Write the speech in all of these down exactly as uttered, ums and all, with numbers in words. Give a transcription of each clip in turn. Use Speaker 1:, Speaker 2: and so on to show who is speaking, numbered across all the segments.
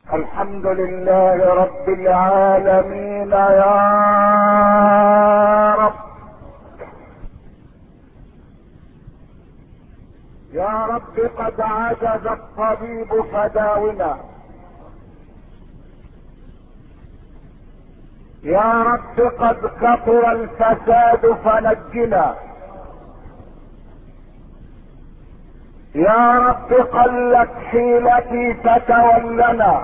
Speaker 1: الحمد لله رب العالمين يا رب. يا رب قد عجز الطبيب فداونا، يا رب قد كثر الفساد فنجنا، يا رب قلت حيلتي فتولنا.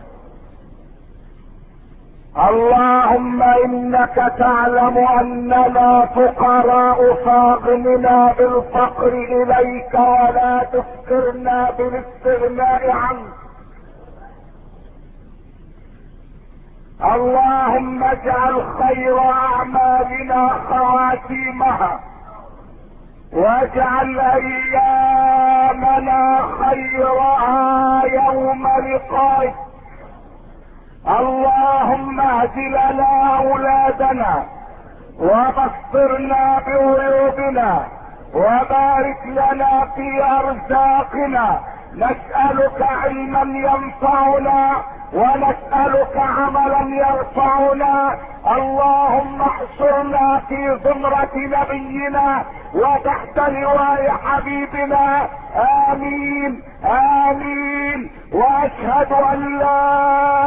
Speaker 1: اللهم انك تعلم اننا فقراء فاغننا بالفقر اليك ولا تفقرنا بالاستغناء عنك. اللهم اجعل خير اعمالنا خواتيمها، واجعل ايامنا خيرها يوم لقائك. اللهم اهد لنا اولادنا وبصرنا بعيوبنا وبارك لنا في ارزاقنا. نسألك علما ينفعنا ونسألك عملا يرفعنا. اللهم احشرنا في زمرة نبينا وتحت لواء حبيبنا. امين امين. واشهد ان لا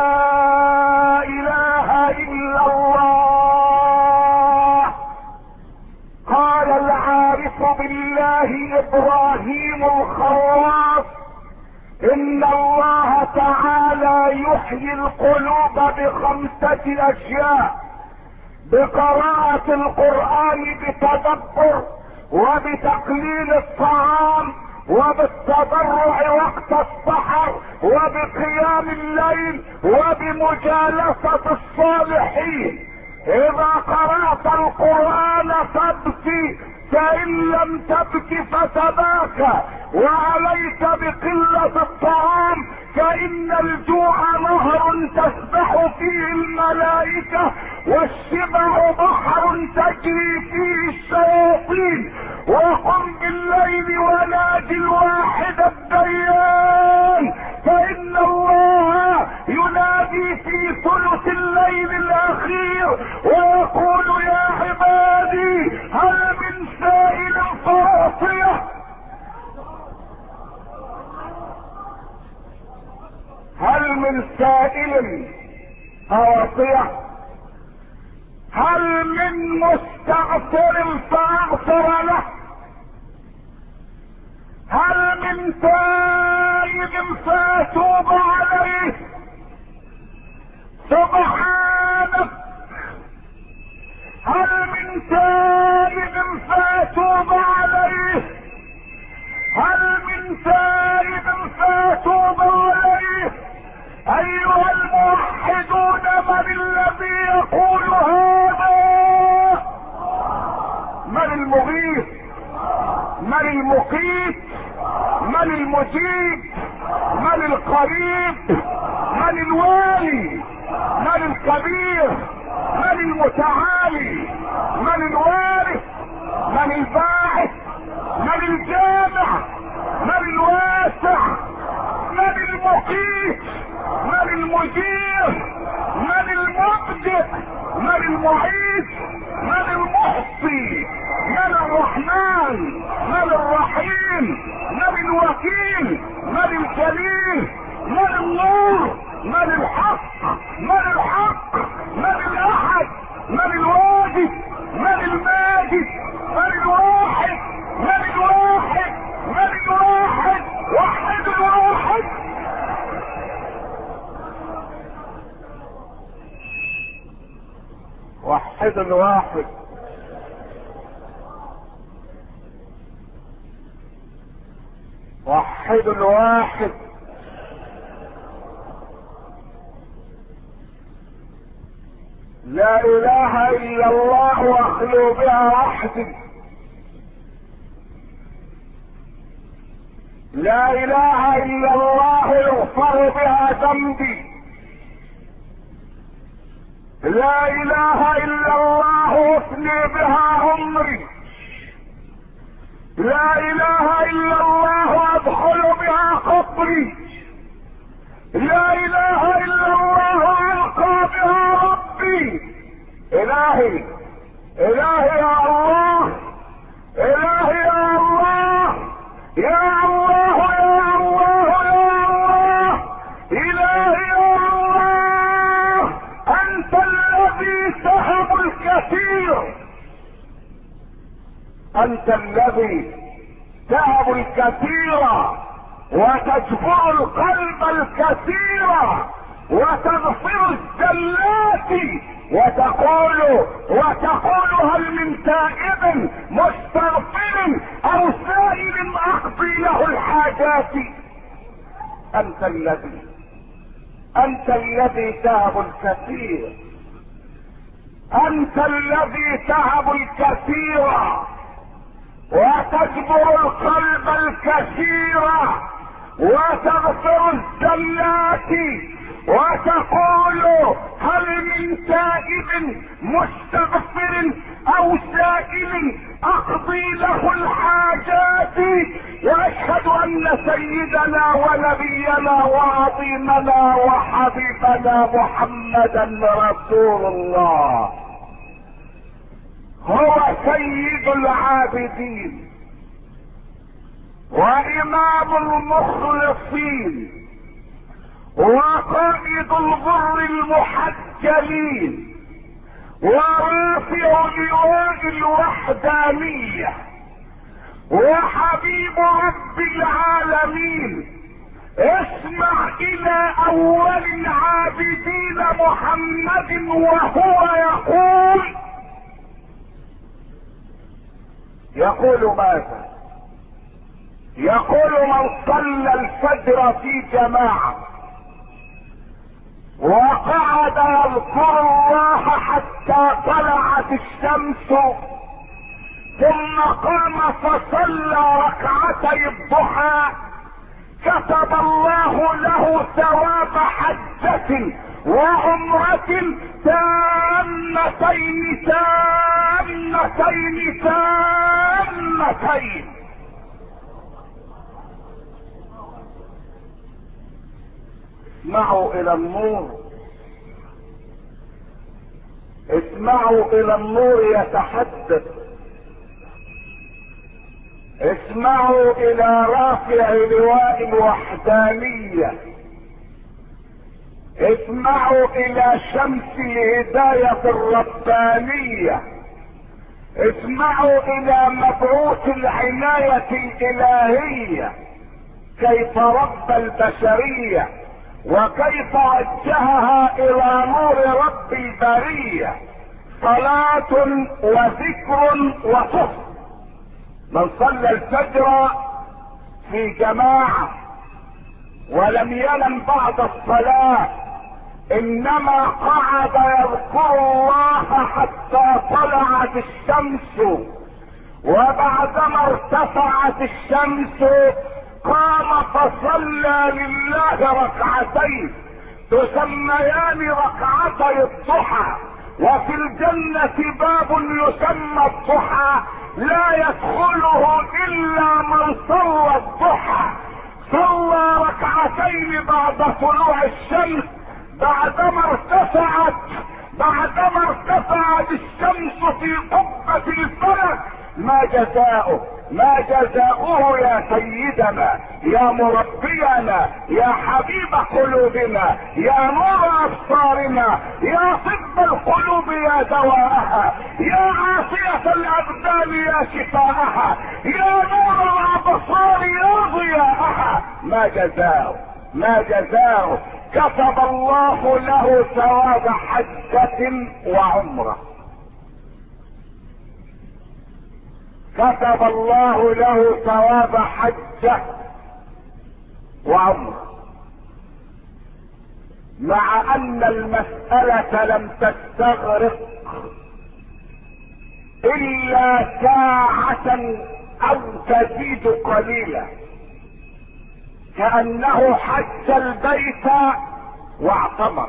Speaker 1: اله الا الله. قال العارف بالله ابراهيم الخواص: ان الله تعالى يحيي القلوب بخمسة اشياء: بقراءة القرآن بتدبر، وبتقليل الطعام، وبالتضرع وقت السحر، وبقيام الليل، وبمجالسة الصالحين. اذا قرأت القرآن فابكي، فان لم تبك فتباكى، وعليك بقلة الطعام، فان الجوع نهر تسبح فيه الملائكة، والشبع بحر تجري فيه الشياطين. وقم بالليل ونادي الواحد الديان، فان الله ينادي في ثلث الليل الاخير ويقول: يا عبادي هل من سائل فاعطيه. هل من سائل فاعطيه. هل من مستغفر فاغفر له. هل من تائب فاتوب عليه. سبحانك. هل من تائب فاتوب عليه. هل من تائب فاتوب عليه. ايها الموحدون، من الذي يقول هذا؟ من المغيث؟ من المقيت؟ من المجيب؟ من القريب؟ من الوالي؟ من الكبير؟ من المتعالي؟ من الوارث؟ من الباعث؟ من الجامع؟ من الواسع؟ من المقيت؟ من المجير؟ من المبدئ؟ من المعيد؟ من المحصي؟ من الرحمن؟ من الرحيم؟ من الوكيل؟ من الجليل؟ من النور؟ من الحق؟ من الحق؟ من الاحد؟ من الواجد؟ من الماجد؟ من الواحد؟ من الواحد؟ من الواحد؟ وحد الواحد. وحد الواحد. وحد الواحد. لا اله الا الله واخلو بها وحدي. لا اله الا الله يغفر بها ذنبي. لا اله الا الله افني بها عمري. لا اله الا الله ادخل بها قبري. لا اله الهي الهي يا الله، الهي يا الله، يا الله يا الله يا الله، الهي يا الله، انت الذي تهب الكثير، انت الذي تهب الكثير وتجبر القلب الكثير وتغفر الزلات، وتقول وتقول هل من تائب مستغفر او سائل اقضي له الحاجات. انت الذي انت الذي تهب الكثير، انت الذي تهب الكثير وتجبر القلب الكثير وتغفر الزلات، وتقول هل من تائب مستغفر او سائل اقضي له الحاجات. واشهد ان سيدنا ونبينا وعظيمنا وحبيبنا محمدا رسول الله هو سيد العابدين وامام المخلصين وقائد الغر المحجلين ورافع لواء الوحدانية وحبيب رب العالمين. اسمع الى اول العابدين محمد وهو يقول يقول ماذا؟ يقول من صلى الفجر في جماعة وقعد يذكر الله حتى طلعت الشمس ثم قام فصلى ركعتي الضحى كتب الله له ثواب حجة وعمرة تامتين تامتين تامتين. اسمعوا الى النور، اسمعوا الى النور يتحدث، اسمعوا الى رافع لواء الوحدانية، اسمعوا الى شمس الهداية الربانية، اسمعوا الى مبعوث العناية الالهية كيف رب البشرية وكيف وجهها الى نور رب البرية. صلاة وذكر وصف. من صلى الفجر في جماعة ولم ينم بعد الصلاة انما قعد يذكر الله حتى طلعت الشمس، وبعدما ارتفعت الشمس قام فصلى لله ركعتين تسميان ركعتي الضحى. وفي الجنة باب يسمى الضحى لا يدخله الا من صلى الضحى. صلى ركعتين بعد طلوع الشمس بعدما ارتفعت بعدما ارتفعت الشمس في قبة الفلك. ما جزاؤه ما جزاؤه يا سيدنا يا مربينا يا حبيب قلوبنا يا نور ابصارنا يا طب القلوب يا دواءها يا عافية الابدان يا شفاءها يا نور الابصار يا ضياءها. ما جزاؤه ما جزاؤه كتب الله له ثواب حجة وعمرة. كتب الله له ثواب حجة وعمرة، مع ان المسألة لم تستغرق الا ساعة او تزيد قليلا، كأنه حج البيت واعتمر.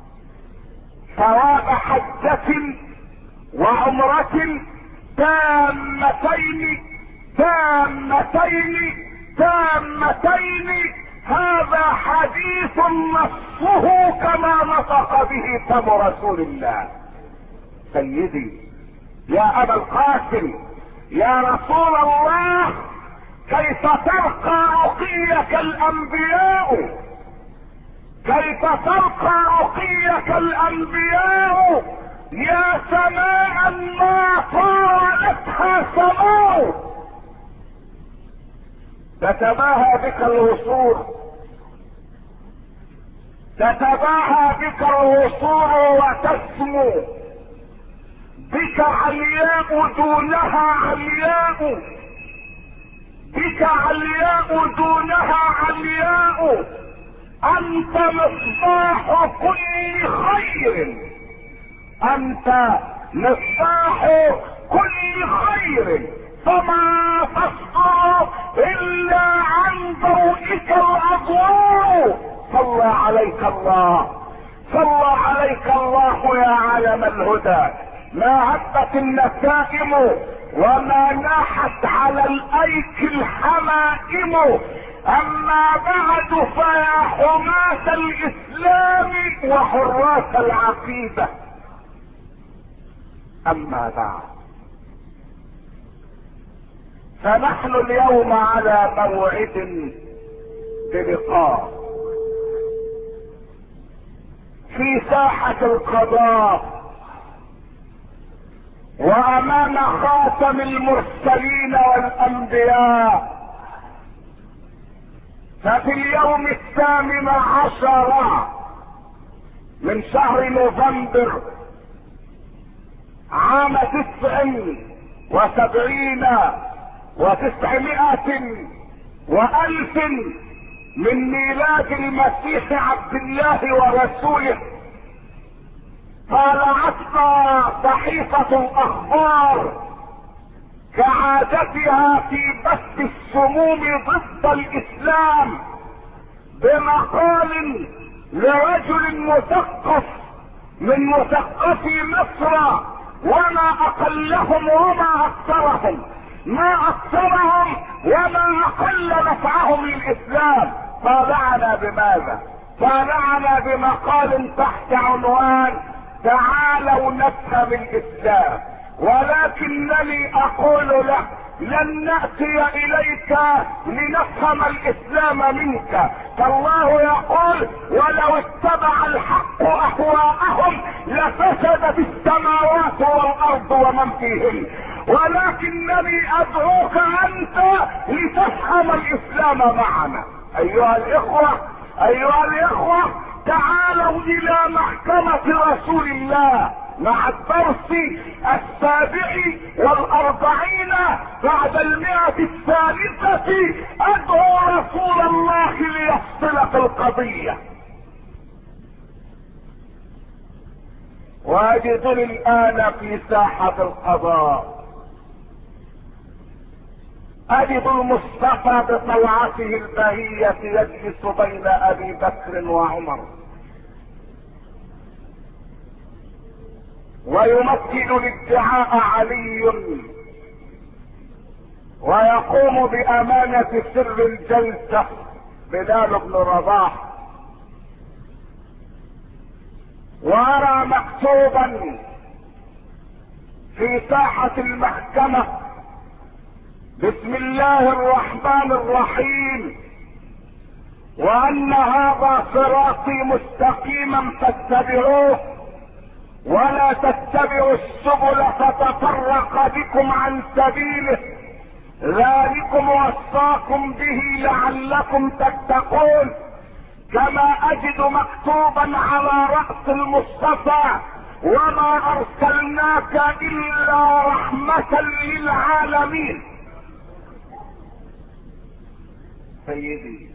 Speaker 1: ثواب حجة وعمرة تامتين تامتين تامتين. هذا حديث نصه كما نطق به فم رسول الله سيدي يا ابا القاسم يا رسول الله، كيف ترقى رقيك الانبياء، كيف ترقى رقيك الانبياء يا سماء ما طالتها سماء. تتباهى بك الوصول، تتباهى بك الوصول وتسمو بك علياء دونها علياء، بك علياء دونها علياء. انت مصباح كل خير، انت مصباح كل خير، فما تصدر الا عن ضوئك الاضواء. صلى عليك الله، صلى عليك الله يا علم الهدى. ما هبت النسائم وما ناحت على الايك الحمائم. اما بعد فيا حماة الاسلام وحراس العقيدة، اما بعد فنحن اليوم على موعد بلقاء في ساحة القضاء وامام خاتم المرسلين والانبياء. ففي اليوم الثامن عشر من شهر نوفمبر عام تسع وسبعين وتسعمائة والف من ميلاد المسيح عبد الله ورسوله، طالعتنا صحيفة الاخبار كعادتها في بث السموم ضد الاسلام بمقال لرجل مثقف من مثقفي مصر، وما اقلهم وما اكثرهم، ما اكثرهم وما اقل نفعهم للاسلام. طالعنا بماذا؟ طالعنا بمقال تحت عنوان تعالوا نفهم الاسلام. ولكنني اقول لك لن نأتي اليك لنفهم الاسلام منك، فالله يقول ولو اتبع الحق اهواءهم لفسدت السماوات والارض ومن فيهن، ولكنني ادعوك انت لتفهم الاسلام معنا. ايها الاخوة، ايها الاخوة، تعالوا الى محكمة رسول الله مع الدرس السابع والاربعين بعد المئة الثالثة. ادعو رسول الله ليفصل في القضية. واجدني الان في ساحة القضاء، اجد المصطفى بطلعته البهية يجلس بين ابي بكر وعمر، ويمثل الادعاء علي، ويقوم بامانة سر الجلسة بلال بن رباح. وارى مكتوبا في ساحة المحكمة بسم الله الرحمن الرحيم، وان هذا صراطي مستقيما فاتبعوه ولا تتبعوا السبل فتفرق بكم عن سبيله، ذلكم وصاكم به لعلكم تتقون. كما اجد مكتوبا على رأس المصطفى وما ارسلناك الا رحمة للعالمين. سيدي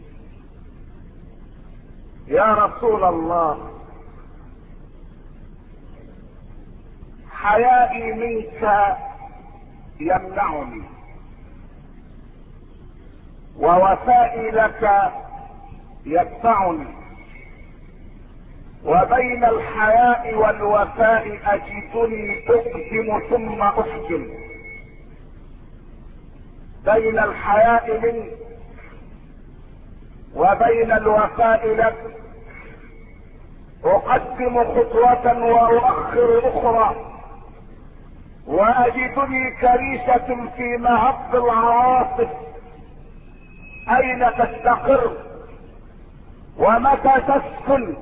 Speaker 1: يا رسول الله، حيائي منك يمنعني، ووفائي لك يدفعني، وبين الحياء والوفاء اجدني اقدم ثم احجم. بين الحياء منك وبين الوفاء لك اقدم خطوة واؤخر اخرى، واجدني كريشة في مهب العواصف، اين تستقر ومتى تسكن؟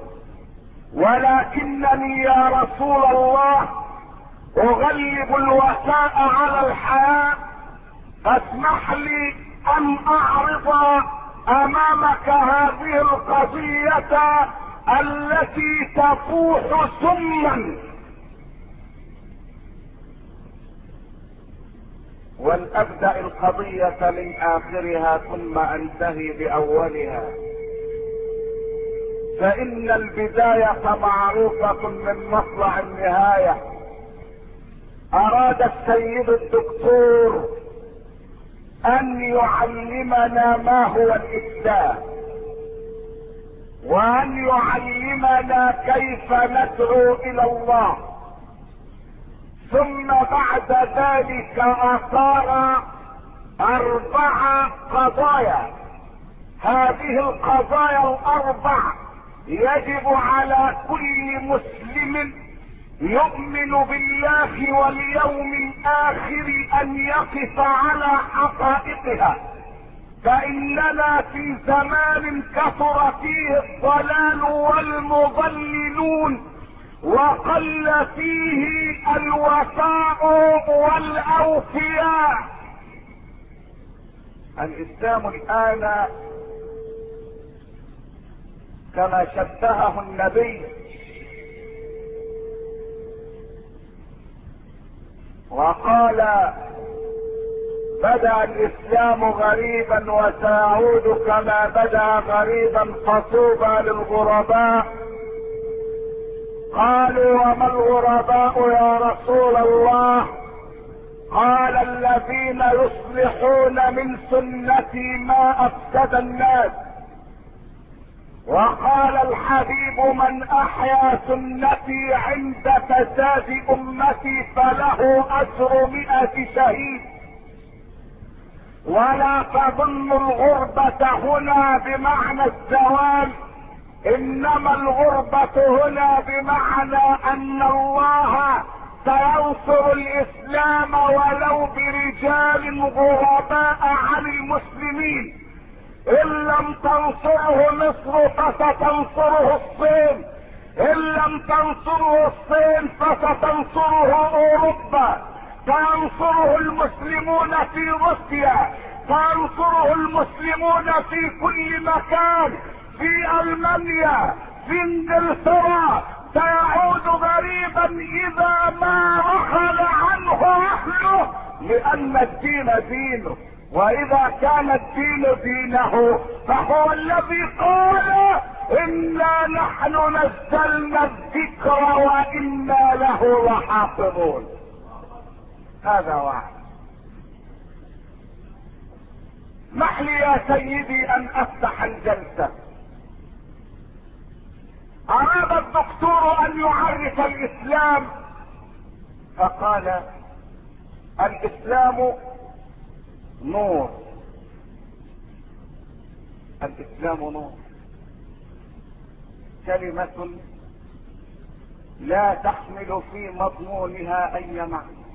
Speaker 1: ولكنني يا رسول الله اغلب الوفاء على الحياة، فاسمح لي ان اعرض امامك هذه القضية التي تفوح سما، ولأبدأ القضية من آخرها ثم أنتهي بأولها، فإن البداية معروفة من مطلع النهاية. أراد السيد الدكتور أن يعلمنا ما هو الإسلام، وأن يعلمنا كيف ندعو إلى الله، ثم بعد ذلك أثار أربع قضايا. هذه القضايا الأربع يجب على كل مسلم يؤمن بالله واليوم الآخر أن يقف على حقائقها، فإننا في زمان كثر فيه الضلال والمضللون، وقل فيه الوفاء والاوفياء. الاسلام الان كما شبهه النبي وقال بدأ الاسلام غريبا وسيعود كما بدأ غريبا، فطوبى للغرباء. قالوا وما الغرباء يا رسول الله؟ قال الذين يصلحون من سنتي ما افسد الناس. وقال الحبيب من احيا سنتي عند فساد امتي فله اجر مئة شهيد. ولا تظن الغربة هنا بمعنى الزوال، انما الغربة هنا بمعنى ان الله سينصر الاسلام ولو برجال غرباء عن المسلمين. ان لم تنصره مصر فستنصره الصين، ان لم تنصره الصين فستنصره اوروبا، فينصره المسلمون في روسيا، فينصره المسلمون في كل مكان، في المانيا، في انجلترا. سيعود غريبا اذا ما رحل عنه اهله، لان الدين دينه، واذا كان الدين دينه فهو الذي قال انا نحن نزلنا الذكر وانا له لحافظون. هذا واحد. اسمح لي يا سيدي ان افتح الجلسة. اراد الدكتور ان يعرف الاسلام فقال الاسلام نور. الاسلام نور، كلمة لا تحمل في مضمونها اي معنى،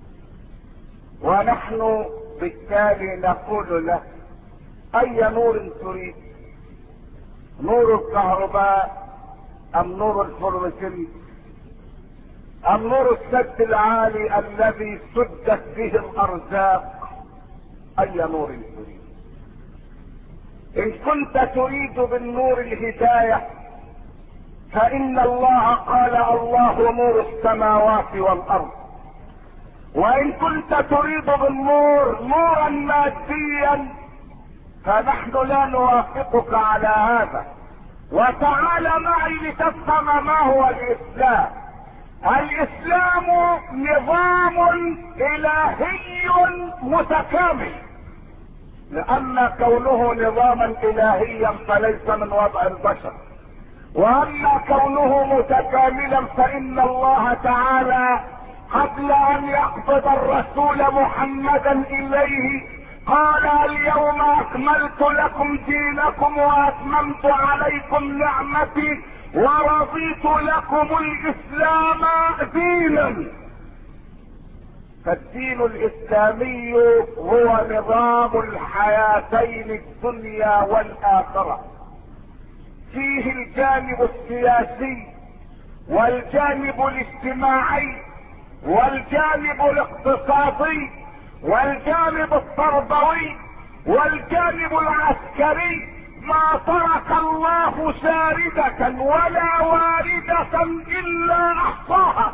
Speaker 1: ونحن بالتالي نقول له اي نور تريد؟ نور الكهرباء ام نور الفلوسفيت ام نور السد العالي الذي سدت به الارزاق؟ اي نور تريد؟ ان كنت تريد بالنور الهداية فان الله قال الله نور السماوات والارض. وان كنت تريد بالنور نورا ماديا فنحن لا نوافقك على هذا. وتعال معي لتفهم ما هو الاسلام. الاسلام نظام الهي متكامل، لان كونه نظاما الهيا فليس من وضع البشر، واما كونه متكاملا فان الله تعالى قبل ان يقبض الرسول محمدا اليه قال اليوم اكملت لكم دينكم واتممت عليكم نعمتي ورضيت لكم الاسلام دينا. فالدين الاسلامي هو نظام الحياتين الدنيا والاخرة، فيه الجانب السياسي والجانب الاجتماعي والجانب الاقتصادي والجانب التربوي والجانب العسكري. ما ترك الله شاردة ولا واردة الا احصاها.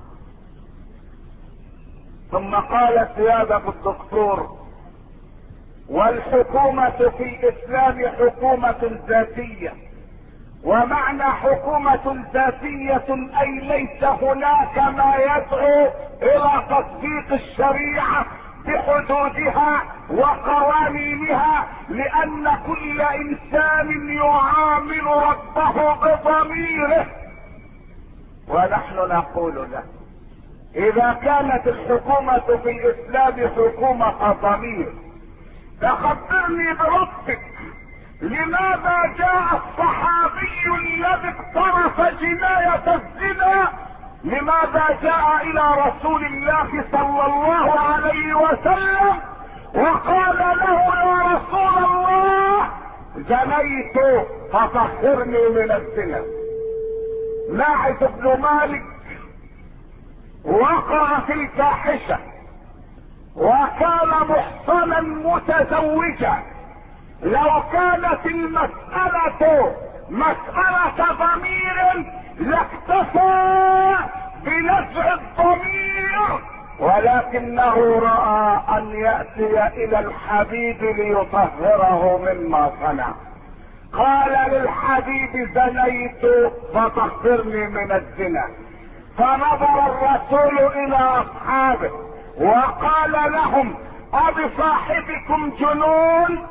Speaker 1: ثم قال سيادة الدكتور: والحكومة في الاسلام حكومة ذاتية. ومعنى حكومة ذاتية اي ليس هناك ما يدعو الى تطبيق الشريعة بحدودها وقوانينها، لان كل انسان يعامل ربه بضميره. ونحن نقول له: اذا كانت الحكومة في الاسلام حكومة ضمير، فخبرني بربك، لماذا جاء الصحابي الذي اقترف جناية الزنا، لماذا جاء الى رسول الله صلى الله عليه وسلم وقال له: يا رسول الله زنيت فطهرني من الزنا؟ ماعز بن مالك وقع في الفاحشة وكان محصنا متزوجا. لو كانت المسألة مسألة ضمير لاكتفى بنزع الضمير، ولكنه رأى ان يأتي الى الحبيب ليطهره مما صنع. قال للحبيب: زنيت فطهرني من الزنا. فنظر الرسول الى اصحابه وقال لهم: أبصاحبكم جنون؟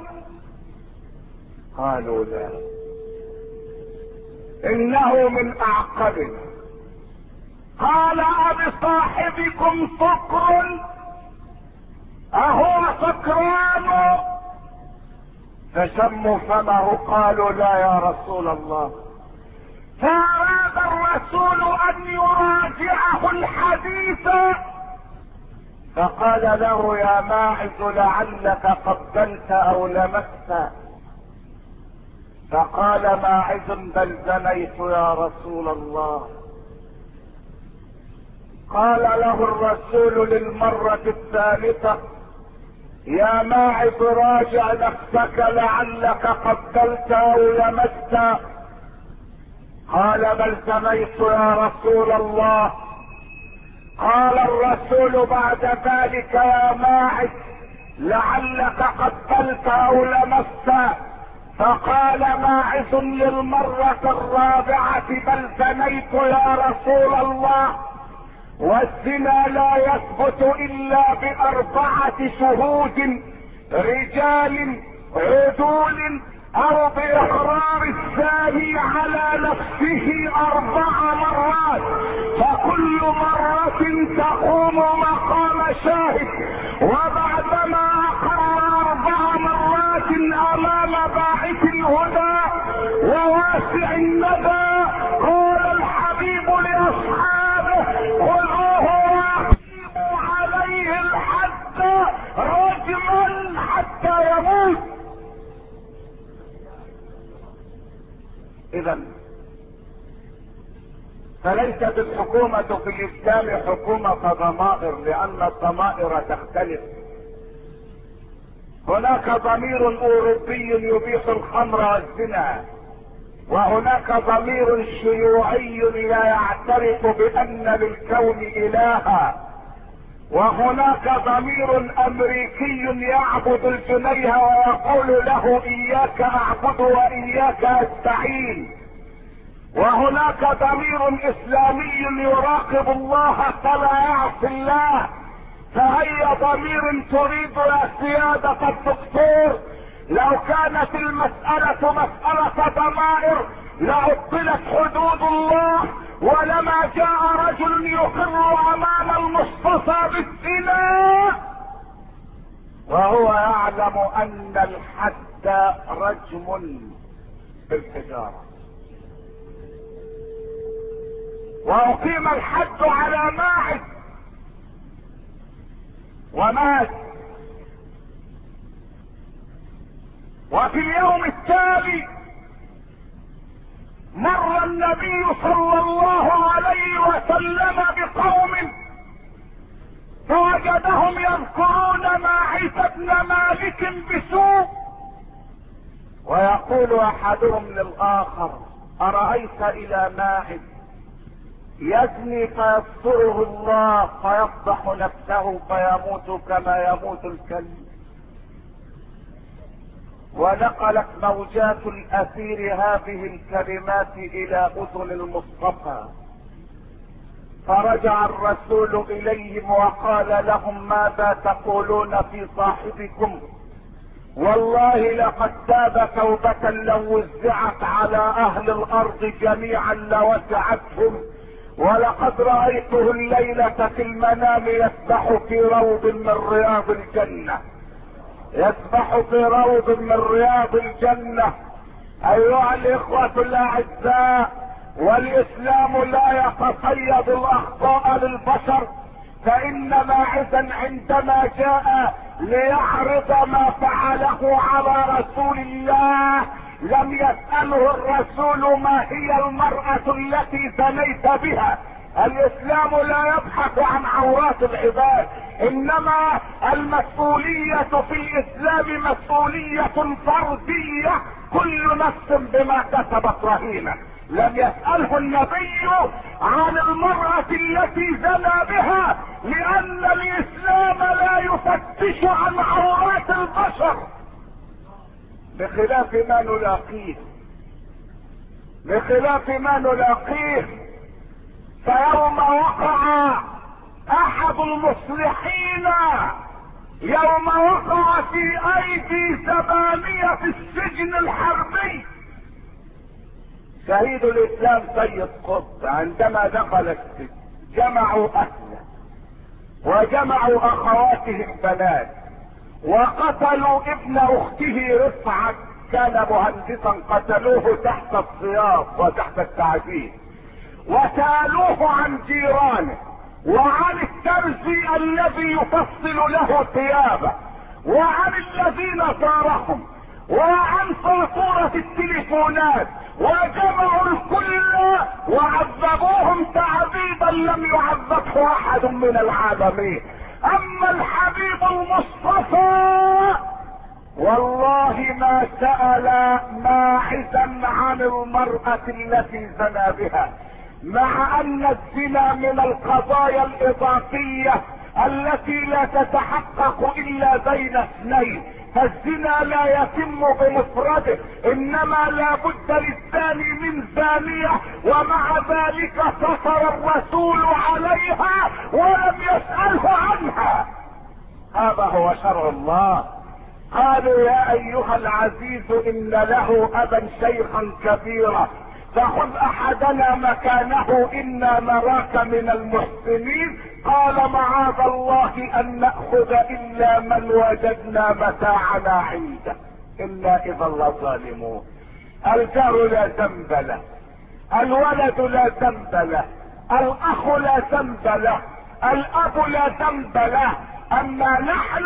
Speaker 1: قالوا: لا، انه من اعقبنا. قال: أبصاحبكم سكر؟ اهو سكران؟ فشموا فمه. قالوا: لا يا رسول الله. فأراد الرسول ان يراجعه الحديث، فقال له: يا ماعز لعلك قبلت او لمست. فقال ماعز: بل زنيت يا رسول الله. قال له الرسول للمرة الثالثة: يا ماعز راجع نفسك لعلك قبلت او لمست. قال: بل زنيت يا رسول الله. قال الرسول بعد ذلك: يا ماعز لعلك قبلت او لمست. فقال ماعز للمرة الرابعة: بل زنيت يا رسول الله. والزنا لا يثبت الا باربعة شهود، رجال عدول، او باحرار الثاني على نفسه اربع مرات، فكل مرة تقوم مقام شاهد. وبعدما اقر اربع مرات امام باعث الهدى وواسع الندى، قال الحبيب لاصحابه: خذوه واقيموا عليه الحد رجما حتى يموت. اذا فليست الحكومة في الاسلام حكومة ضمائر، لان الضمائر تختلف. هناك ضمير اوروبي يبيح الخمر والزنا، وهناك ضمير شيوعي لا يعترف بان للكون الها، وهناك ضمير امريكي يعبد الجنيه ويقول له: اياك اعبد واياك استعين. وهناك ضمير اسلامي يراقب الله فلا يعصي الله. فهي ضمير تريد يا سيادة الدكتور، لو كانت المسألة مسألة ضمائر لعطلت حدود الله، ولما جاء رجل يقر امام المصطفى بالزنا وهو يعلم ان الحد رجم بالحجارة. واقيم الحد على ماعز ومات. وفي اليوم التالي مر النبي صلى الله عليه وسلم بقوم فوجدهم يذكرون ماعز بن مالك بسوء، ويقول احدهم للاخر: ارايت الى ماعز يزني فيستره الله فيفضح نفسه فيموت كما يموت الكلب. ونقلت موجات الاثير هذه الكلمات الى اذن المصطفى، فرجع الرسول اليهم وقال لهم: ماذا تقولون في صاحبكم؟ والله لقد تاب توبة لو وزعت على اهل الارض جميعا لوسعتهم، ولقد رأيته الليلة في المنام يسبح في روض من رياض الجنة، يسبح في روض من رياض الجنة. ايها الاخوة الاعزاء، والاسلام لا يتصيد الاخطاء للبشر، فان ماعزا عندما جاء ليعرض ما فعله على رسول الله لم يسأله الرسول ما هي المرأة التي زنيت بها. الاسلام لا يبحث عن عورات العباد، انما المسؤولية في الاسلام مسؤولية فردية، كل نفس بما كسبت رهينة. لم يسأله النبي عن المرأة التي زنى بها، لان الاسلام لا يفتش عن عورات البشر، بخلاف ما نلاقيه بخلاف ما نلاقيه فيوم وقع احد المصلحين، يوم وقع في ايدي زبانية في السجن الحربي شهيد الاسلام سيد قطب، عندما دخل السجن جمعوا اهله وجمعوا اخواته البنات وقتلوا ابن اخته رفعت، كان مهندسا، قتلوه تحت السياط وتحت التعذيب، وسالوه عن جيرانه وعن الترزي الذي يفصل له ثيابه وعن الذين زارهم وعن فاتورة التليفونات، وجمعوا الكل وعذبوهم تعذيبا لم يعذبه احد من العالمين. اما الحبيب المصطفى والله ما سأل ماعزا عن المرأة التي زنى بها، مع ان الزنا من القضايا الاضافية التي لا تتحقق الا بين اثنين، فالزنا لا يتم بمفرده، انما لا بد للزاني من زانية، ومع ذلك سطر الرسول عليها ولم يسأله عنها. هذا هو شرع الله. قالوا: يا ايها العزيز ان له ابا شيخا كبيرا فخذ احدنا مكانه انا نراك من المحسنين. قال: معاذ الله ان نأخذ الا من وجدنا متاعنا عنده انا اذا لظالمون. الجار لا ذنب له، الولد لا ذنب له، الاخ لا ذنب له، الاب لا ذنب له، اما نحن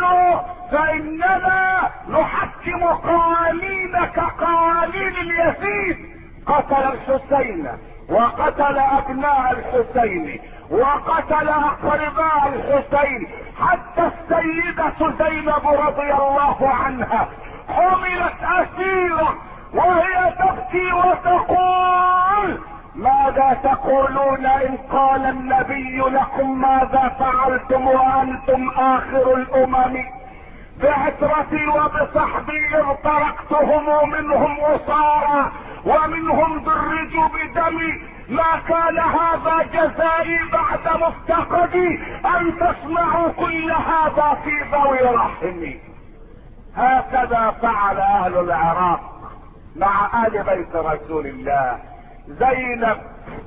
Speaker 1: فاننا نحكم قوانين كقوانين اليزيد. قتل الحسين وقتل ابناء الحسين وقتل اقرباء الحسين، حتى السيدة زينب رضي الله عنها حملت اسيرة وهي تبكي وتقول: ماذا تقولون ان قال النبي لكم ماذا فعلتم وانتم اخر الامم؟ بعترتي وبصحبي ارتركتهم منهم اسارى ومنهم درجوا بدمي، ما كان هذا جزائي بعد مفتقدي ان تسمعوا كل هذا في ذوي رحمي. هكذا فعل اهل العراق مع ال بيت رسول الله. زينب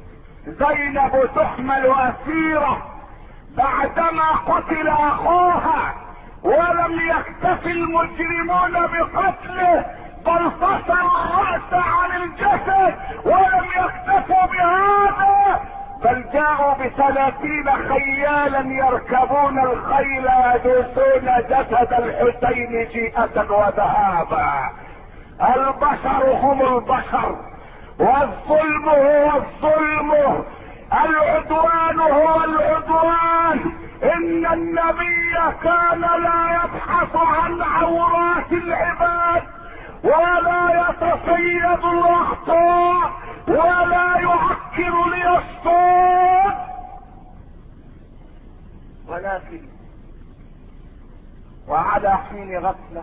Speaker 1: زينب تحمل اسيرة بعدما قتل اخوها، ولم يكتف المجرمون بقتله بل فصلوا الرأس عن الجسد، ولم يكتفوا بهذا بل جاءوا بثلاثين خيالا يركبون الخيل يدوسون جسد الحسين جيئة وذهابا. البشر هم البشر، والظلم هو الظلم، العدوان هو العدوان. ان النبي كان لا يبحث عن عورات العباد، ولا يتصيد الاخطاء، ولا يعكر ليصطاد، ولكن وعلى حين غفلة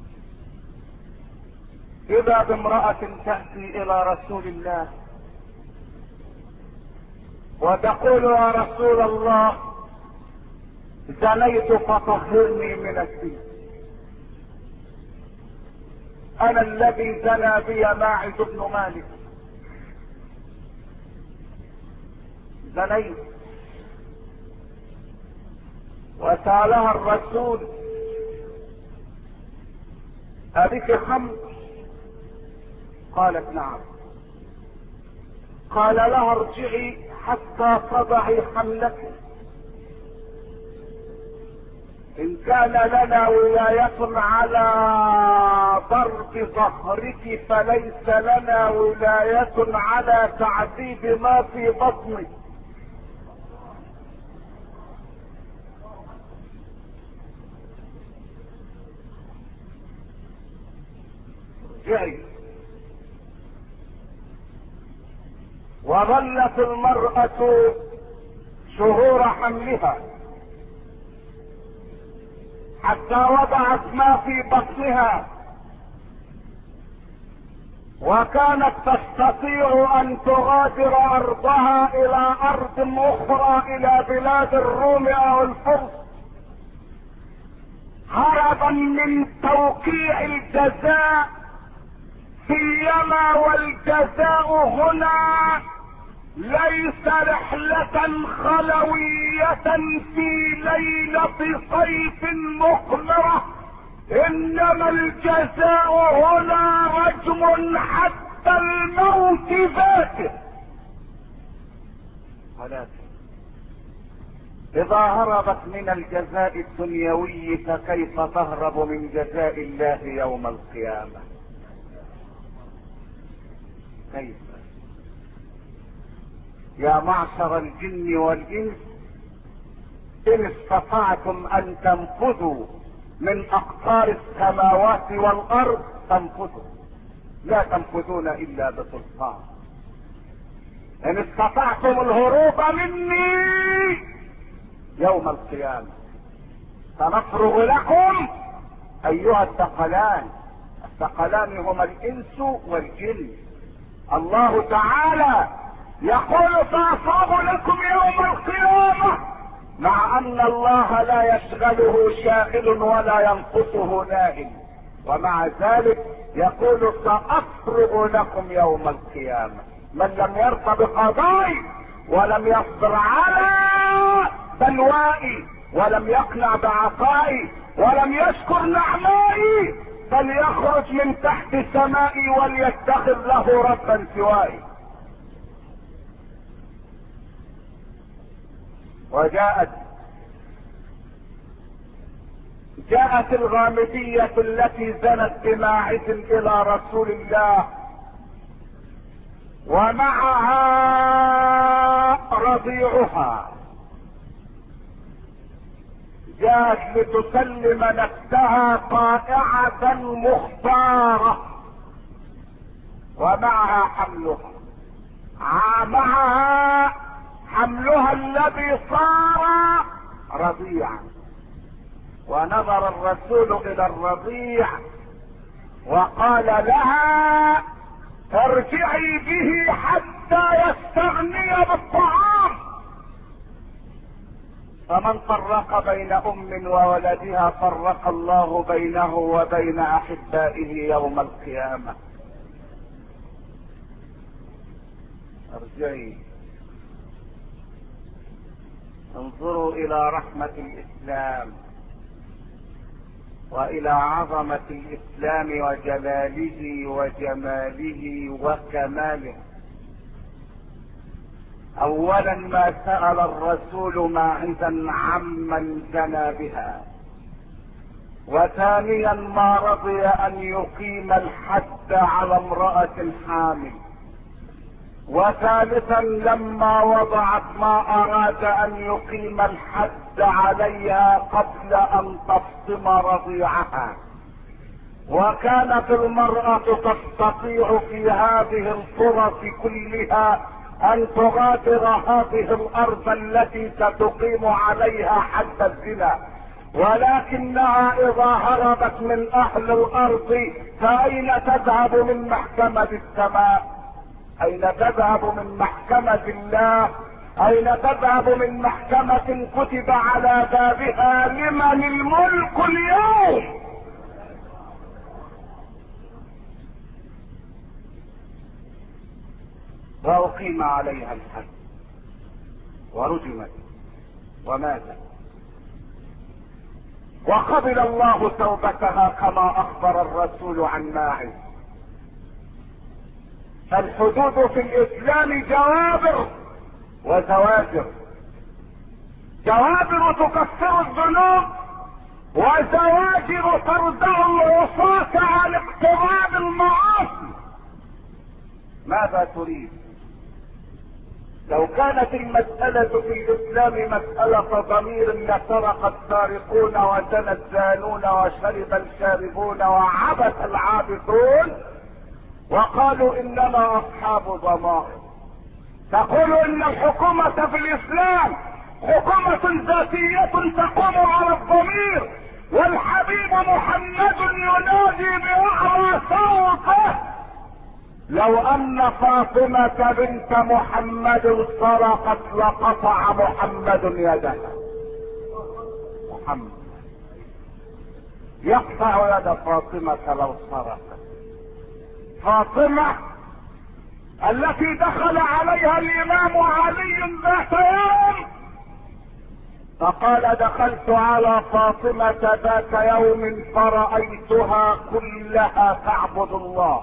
Speaker 1: اذا بامرأة تأتي الى رسول الله وتقول يا رسول الله زنيت فطهرني من الزنا. انا الذي زنى بي ماعز بن مالك، زنيت. وسألها الرسول أبك خمر؟ قالت نعم. قال لها ارجعي حتى تضعي حملك، ان كان لنا ولاية على ضرب ظهرك فليس لنا ولاية على تعذيب ما في بطنك. ارجعي. وظلت المرأة شهور حملها حتى وضعت ما في بطنها، وكانت تستطيع ان تغادر ارضها الى ارض اخرى، الى بلاد الروم او الفرس، هربا من توقيع الجزاء، سيما والجزاء هنا ليس رحلة خلوية في ليلة صيف مقمرة، انما الجزاء هنا رجم حتى الموت ذاته. ولكن اذا هربت من الجزاء الدنيوي فكيف تهرب من جزاء الله يوم القيامة؟ كيف؟ يا معشر الجن والانس ان استطعتم ان تنفذوا من اقطار السماوات والارض تنفذوا، لا تنفذون الا بسلطان. ان استطعتم الهروب مني يوم القيامة سنفرغ لكم ايها الثقلان. الثقلان هما الانس والجن. الله تعالى يقول سأفرغ لكم يوم القيامة، مع ان الله لا يشغله شاغل ولا ينقصه نائم، ومع ذلك يقول سأفرغ لكم يوم القيامة. من لم يرضى بقضائي ولم يصبر على بلوائي ولم يقنع بعطائي ولم يشكر نعمائي فليخرج من تحت سمائي وليتخذ له ربا سوائي. وجاءت جاءت الغامدية التي زنت بماعز الى رسول الله ومعها رضيعها، جاءت لتسلم نفسها طائعة مختارة ومعها حملها، معها حملها الذي صار رضيعا. ونظر الرسول الى الرضيع وقال لها ارجعي به حتى يستغني بالطعام. فمن فرق بين ام وولدها فرق الله بينه وبين احبائه يوم القيامة. ارجعي. انظروا الى رحمة الاسلام والى عظمة الاسلام وجلاله وجماله وكماله. اولا ما سأل الرسول ماعزا عمن زنى بها، وثانيا ما رضي ان يقيم الحد على امرأة حامل، وثالثا لما وضعت ما اراد ان يقيم الحد عليها قبل ان تفطم رضيعها. وكانت المرأة تستطيع في هذه الفرص كلها ان تغادر هذه الارض التي ستقيم عليها حد الزنا، ولكنها اذا هربت من اهل الارض فاين تذهب من محكمة السماء؟ اين تذهب من محكمة الله؟ اين تذهب من محكمة كتب على بابها لمن الملك اليوم؟ واقيم عليها الحد ورجمت وماتت، وقبل الله توبتها كما اخبر الرسول عن ماعز. الحدود في الاسلام جوابر وزواجر، جوابر تكفر الذنوب، وزواجر تردع العصاة عن اقتراب المعاصي. ماذا تريد؟ لو كانت المسألة في الاسلام مسألة ضمير لسرق السارقون وزنى الزانون وشرب الشاربون وعبث العابثون، وقالوا اننا اصحاب ضمائر. تقول ان الحكومة في الاسلام حكومة ذاتية تقوم على الضمير، والحبيب محمد ينادي باعلى صوته: لو ان فاطمة بنت محمد سرقت لقطع محمد يدها. محمد يقطع يد فاطمة لو سرقت. فاطمة التي دخل عليها الامام علي ذات يوم فقال: دخلت على فاطمة ذات يوم فرأيتها كلها تعبد الله،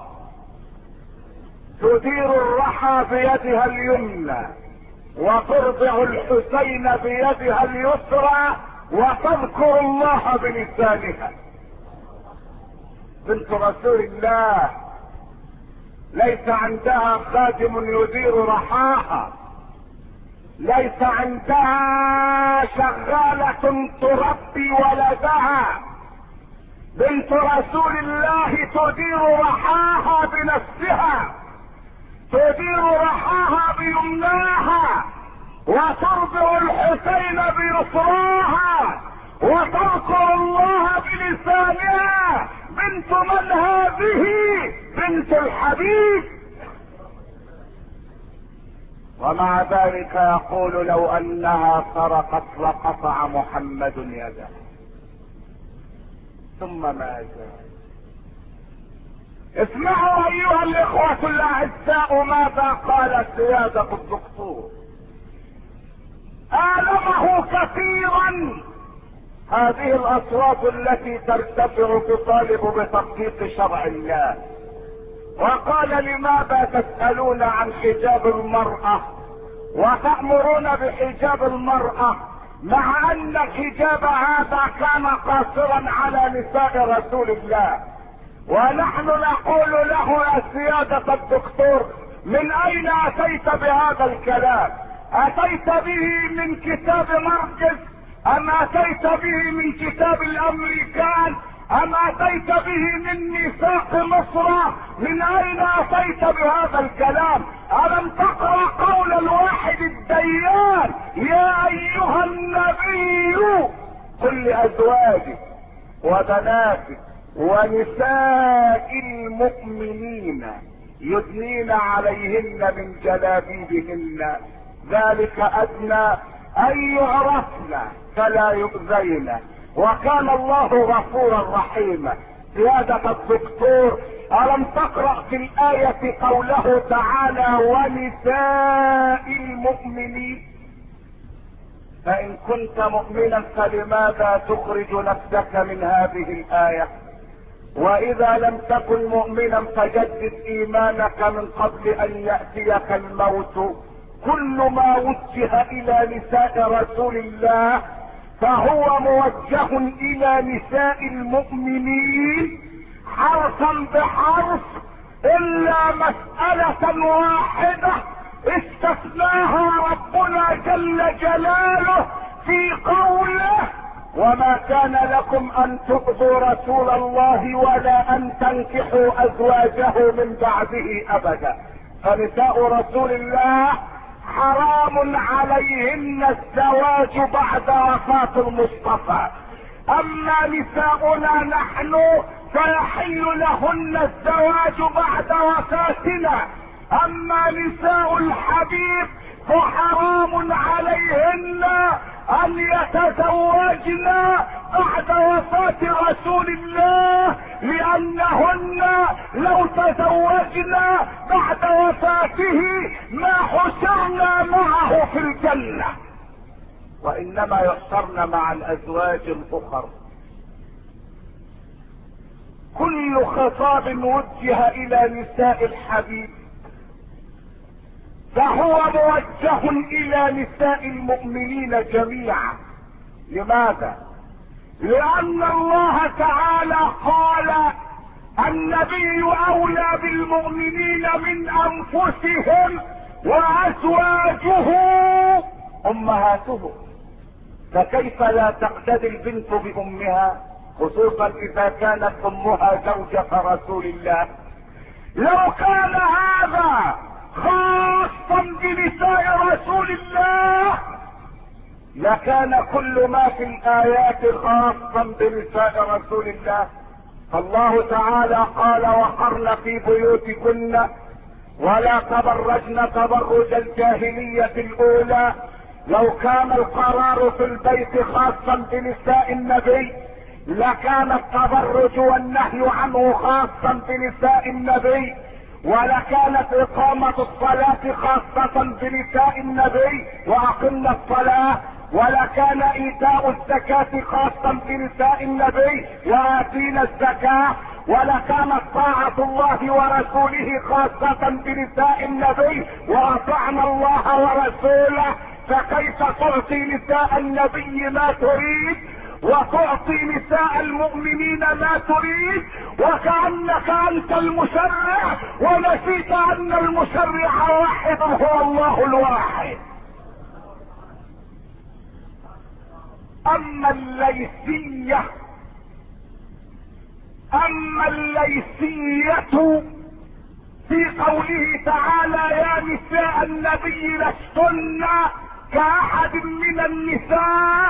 Speaker 1: تدير الرحى بيدها اليمنى، وترضع الحسين بيدها اليسرى، وتذكر الله بلسانها. بنت رسول الله ليس عندها خادم يدير رحاها، ليس عندها شغالة تربي ولدها. بنت رسول الله تدير رحاها بنفسها، تدير رحاها بيمناها، وترضع الحسين بيسراها، وتذكر الله بلسانها. بنت من هذه؟ بنت الحبيب. ومع ذلك يقول: لو انها سرقت لقطع محمد يده. ثم ماذا؟ اسمعوا ايها الاخوة الاعزاء ماذا قال سيادة الدكتور. آلمه كثيرا هذه الاصوات التي ترتفع تطالب بتطبيق شرع الله، وقال: لماذا تسألون عن حجاب المرأة وتأمرون بحجاب المرأة، مع ان الحجاب هذا كان قاصرا على نساء رسول الله؟ ونحن نقول له: يا سيادة الدكتور، من اين اتيت بهذا الكلام؟ اتيت به من كتاب مرقس، ام اتيت به من كتاب الامريكان، ام اتيت به من ميثاق مصر؟ من اين اتيت بهذا الكلام؟ الم تقرأ قول الواحد الديان: يا ايها النبي قل لازواجك وبناتك ونساء المؤمنين يدنين عليهن من جلابيبهن، ذلك ادنى ان يعرفن فلا يؤذين، وكان الله غفورا رحيما. سيادة الدكتور، ألم تقرأ في الآية قوله تعالى: ونساء المؤمنين؟ فإن كنت مؤمنا فلماذا تخرج نفسك من هذه الآية؟ وإذا لم تكن مؤمنا فجدد إيمانك من قبل أن يأتيك الموت كل ما وجه الى نساء رسول الله فهو موجه الى نساء المؤمنين حرفا بحرف، الا مسألة واحدة استثناها ربنا جل جلاله في قوله: وما كان لكم ان تؤذوا رسول الله ولا ان تنكحوا ازواجه من بعده ابدا. فنساء رسول الله حرام عليهن الزواج بعد وفاة المصطفى. اما نساؤنا نحن فيحل لهن الزواج بعد وفاتنا. اما نساء الحبيب فحرام عليهن ان يتزوجن بعد وفاة رسول الله، لانهن لو تزوجن بعد وفاته ما حشرنا معه في الجنة، وانما يحشرن مع الازواج الاخر. كل خطاب وجه الى نساء الحبيب فهو موجه الى نساء المؤمنين جميعا. لماذا؟ لان الله تعالى قال: النبي اولى بالمؤمنين من انفسهم وازواجه امهاتهم. فكيف لا تقتدي البنت بامها، خصوصا اذا كانت امها زوجة رسول الله؟ لو كان هذا خاصا بنساء رسول الله لكان كل ما في الايات خاصا بنساء رسول الله. الله تعالى قال: وقرن في بيوتكن ولا تبرجن تبرج الجاهلية الاولى. لو كان القرار في البيت خاصا بنساء النبي لكان التبرج والنهي عنه خاصا بنساء النبي، ولكانت اقامة الصلاة خاصة بنساء النبي واقمنا الصلاة، ولكان ايتاء الزكاة خاصا بنساء النبي واتينا الزكاة، ولكانت طاعة الله ورسوله خاصة بنساء النبي واطعنا الله ورسوله. فكيف تعطي نساء النبي ما تريد وتعطي نساء المؤمنين ما تريد، وكأنك انت المشرع ونسيت ان المشرع واحد هو الله الواحد. اما الليثية اما الليثية في قوله تعالى: يا نساء النبي لستن كأحد من النساء،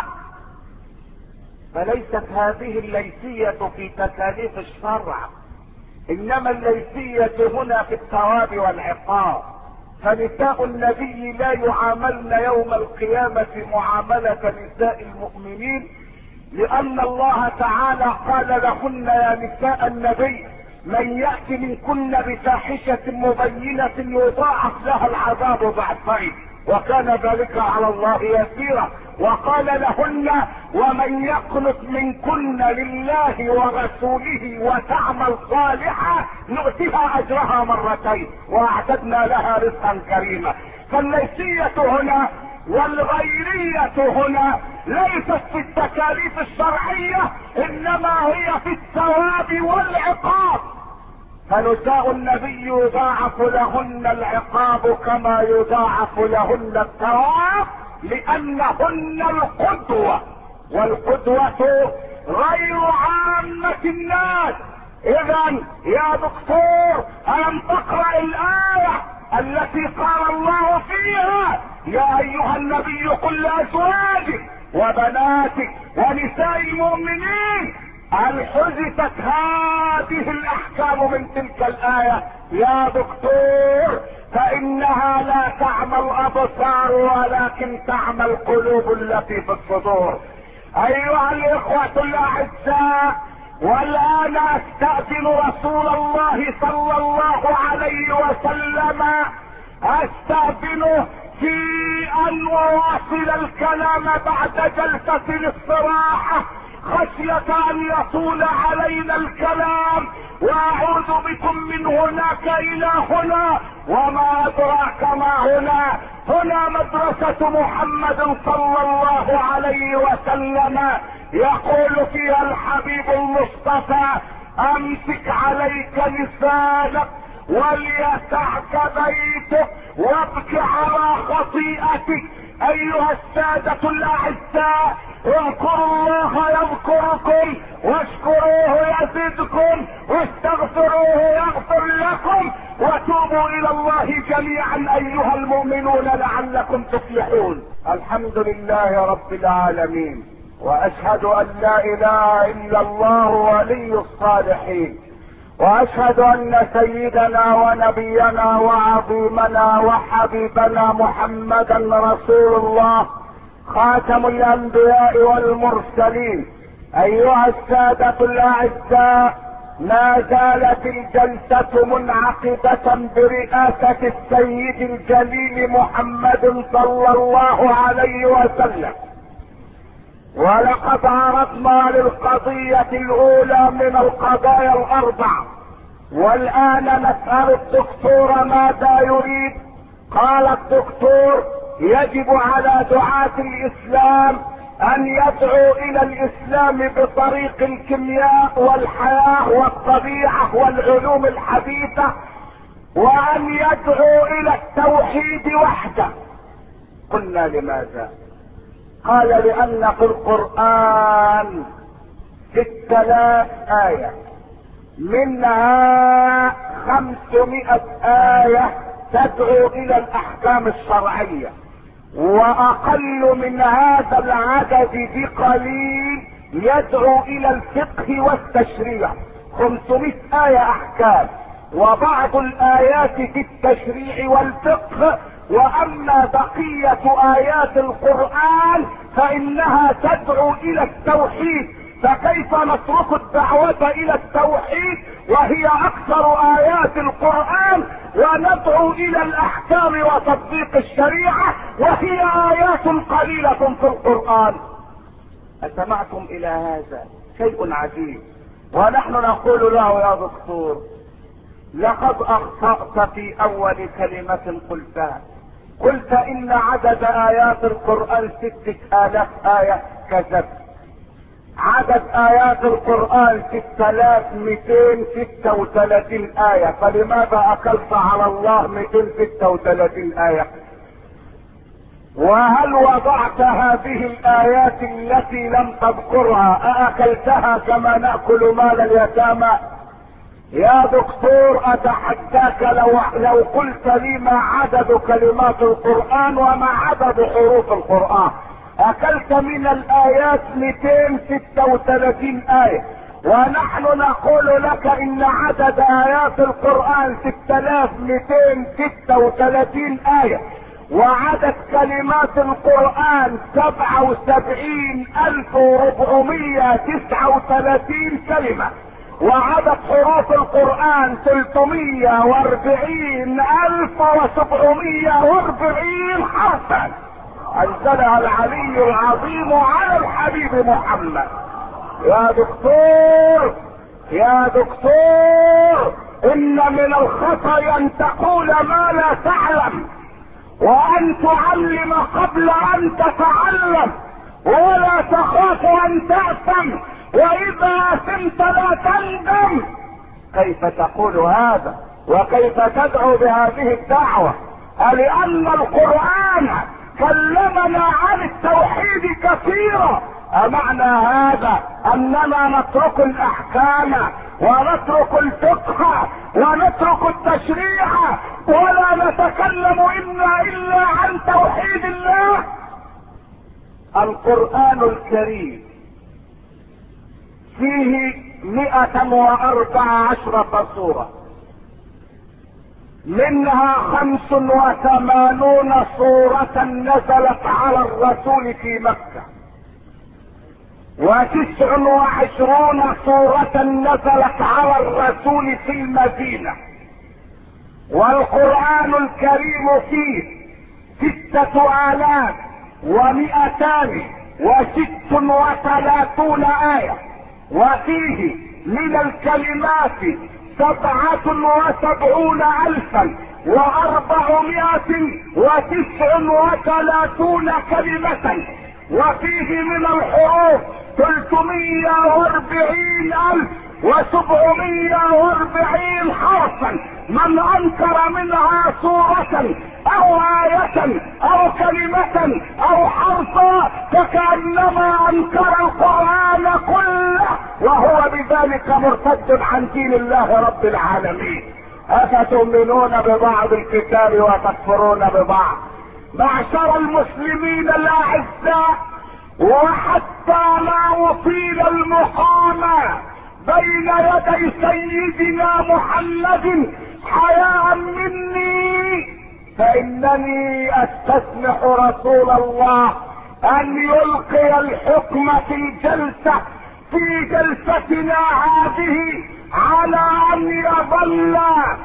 Speaker 1: فليست هذه الليثية في تكاليف الشرع، انما الليثية هنا في الثواب والعقاب. فنساء النبي لا يعاملن يوم القيامة معاملة نساء المؤمنين، لان الله تعالى قال لهن: يا نساء النبي من يأتي منكن بفاحشة مبينة يضاعف لها العذاب ضعفين وكان ذلك على الله يسيرا. وقال لهن: ومن يقنط منكن لله ورسوله وتعمل صالحا نؤتها اجرها مرتين واعتدنا لها رزقا كريما. فالليثية هنا والغيرية هنا ليست في التكاليف الشرعية، انما هي في الثواب والعقاب. فنساء النبي يضاعف لهن العقاب كما يضاعف لهن الثواب، لانهن القدوة، والقدوة غير عامة الناس. اذا يا دكتور الم تقرأ الآية التي قال الله فيها: يا ايها النبي قل لازواجك وبناتك ونساء المؤمنين؟ هل حذفت هذه الاحكام من تلك الاية يا دكتور؟ فانها لا تعمى الابصار ولكن تعمى القلوب التي في الصدور. ايها الاخوة الاعزاء، والان استأذن رسول الله صلى الله عليه وسلم، استأذنه في ان اواصل الكلام بعد جلسة الاستراحة خشية ان يطول علينا الكلام، واعوذ بكم من هناك الى هنا وما ادراك ما هنا؟ هنا مدرسة محمد صلى الله عليه وسلم، يقول فيها الحبيب المصطفى: امسك عليك لسانك وليسعك بيتك وابك على خطيئتك. ايها السادة الاعزاء، اذكروا الله يذكركم، واشكروه يزدكم، واستغفروه يغفر لكم، وتوبوا الى الله جميعا ايها المؤمنون لعلكم تفلحون. الحمد لله رب العالمين، واشهد ان لا اله الا الله ولي الصالحين، واشهد ان سيدنا ونبينا وعظيمنا وحبيبنا محمدا رسول الله خاتم الانبياء والمرسلين. ايها السادة الاعزاء، ما زالت الجلسة منعقدة برئاسة السيد الجليل محمد صلى الله عليه وسلم، ولقد عرضنا للقضية الاولى من القضايا الاربع، والان نسأل الدكتور ماذا يريد. قال الدكتور: يجب على دعاة الاسلام ان يدعوا الى الاسلام بطريق الكيمياء والحياة والطبيعة والعلوم الحديثة، وان يدعوا الى التوحيد وحده. قلنا: لماذا؟ قال: لان في القرآن ست آلاف آية، منها خمسمائة آية تدعو الى الاحكام الشرعية، واقل من هذا العدد بقليل يدعو الى الفقه والتشريع. خمسمائة آية احكام، وبعض الايات في التشريع والفقه، واما بقية ايات القرآن فانها تدعو الى التوحيد. فكيف نترك الدعوة الى التوحيد وهي اكثر ايات القرآن، وندعو الى الاحكام وتطبيق الشريعة وهي ايات قليلة في القرآن؟ أسمعتم الى هذا؟ شيء عجيب. ونحن نقول له: يا دكتور، لقد اخطأت في اول كلمة قلتها. قلت ان عدد ايات القرآن ستة الاف آية. كذبت. عدد ايات القرآن ستة الاف مئتين وستة وثلاثين آية، فلماذا اكلت على الله مئتين وستة وثلاثين آية؟ وهل وضعت هذه الايات التي لم تذكرها ااكلتها كما نأكل مال اليتامى؟ يا دكتور، اتحداك لو لو قلت لي ما عدد كلمات القرآن وما عدد حروف القرآن. اكلت من الايات مئتين وستة وثلاثين آية، ونحن نقول لك ان عدد ايات القرآن ستة الاف مئتين وستة وثلاثين آية، وعدد كلمات القرآن سبعة وسبعين الف واربعمائة وتسعة وثلاثين كلمة، وعدد حروف القرآن ثلاثمائة واربعين الف وسبعمائة واربعين حرفا انزلها العلي العظيم على الحبيب محمد. يا دكتور يا دكتور، ان من الخطأ ان تقول ما لا تعلم، وان تعلم قبل ان تتعلم، ولا تخاف ان تأثم، واذا اثمت لا تندم. كيف تقول هذا؟ وكيف تدعو بهذه الدعوة؟ لان القرآن كلمنا عن التوحيد كثيرا. أمعنى هذا اننا نترك الاحكام ونترك الفقه ونترك التشريع ولا نتكلم الا الا عن توحيد الله؟ القرآن الكريم فيه مئة واربع عشرة سورة، منها خمس وثمانون سورة نزلت على الرسول في مكة، وتسع وعشرون سورة نزلت على الرسول في المدينة. والقرآن الكريم فيه ستة آلاف ومئتان وست وثلاثون آية، وفيه من الكلمات سبعة وسبعون الفا واربعمائة وتسع وثلاثون كلمة، وفيه من الحروف ثلاثمائة واربعين الف وسبعمائة واربعين حرفا. من انكر منها سورة او آية او كلمة او حرفا فكأنما انكر القرآن كله، وهو بذلك مرتد عن دين الله رب العالمين. افتؤمنون ببعض الكتاب وتكفرون ببعض؟ معشر المسلمين الاعزاء، وحتى لا يطيل المقام بين يدي سيدنا محمد حياء مني، فانني استسمح رسول الله ان يلقي الحكم في الجلسة في جلستنا هذه على ان يظل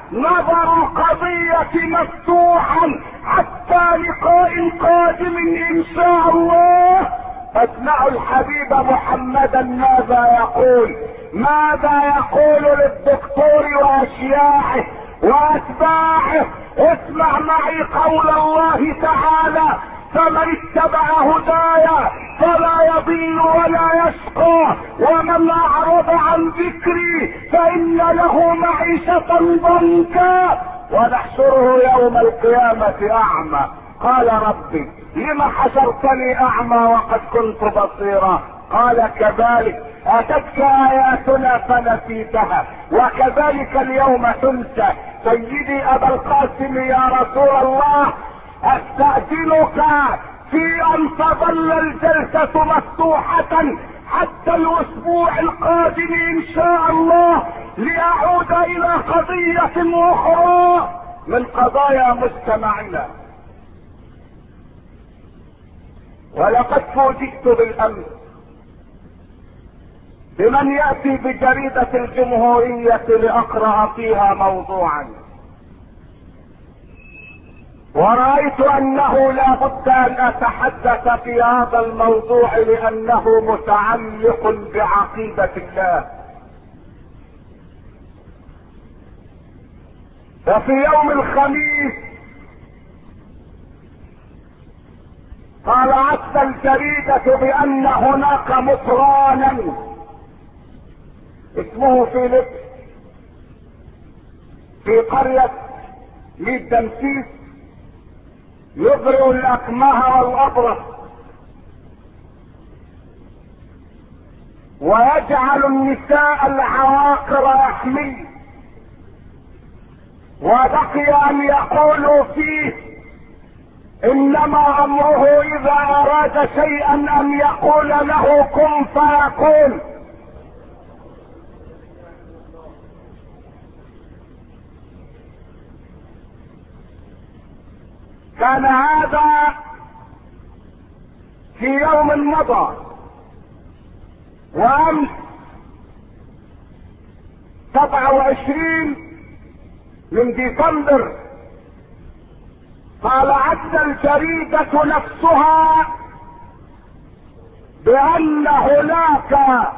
Speaker 1: نظر قضية مفتوحا حتى لقاء قادم ان شاء الله. اسمعوا الحبيب محمدا ماذا يقول، ماذا يقول للدكتور واشياعه واتباعه. اسمع معي قول الله تعالى: فمن اتبع هدايا فلا يضل ولا يشقى، ومن اعرض عن ذكري فان له معيشة ضنكا ونحشره يوم القيامة اعمى. قال: ربي لم حشرتني اعمى وقد كنت بصيرا؟ قال: كذلك اتتك اياتنا فنسيتها وكذلك اليوم تنسى. سيدي ابا القاسم يا رسول الله، استأذنك في ان تظل الجلسة مفتوحة حتى الاسبوع القادم ان شاء الله، لاعود الى قضية اخرى من قضايا مجتمعنا. ولقد فوجئت بالامس بمن يأتي بجريدة الجمهورية لأقرأ فيها موضوعا، ورأيت أنه لا بد أن أتحدث في هذا الموضوع لأنه متعلق بعقيدة الله. وفي يوم الخميس طلعت الجريدة بأن هناك مطرانا اسمه فيليب في قرية ميت دمسيس يبرئ الأكمه والأبرص ويجعل النساء العواقر يحمل، وبقي أن يقولوا فيه إنما أمره إذا أراد شيئا أن يقول له كن فيكون. كان هذا في يوم مضى، وامس سبعة وعشرين من ديسمبر طالعت الجريدة نفسها بأن هناك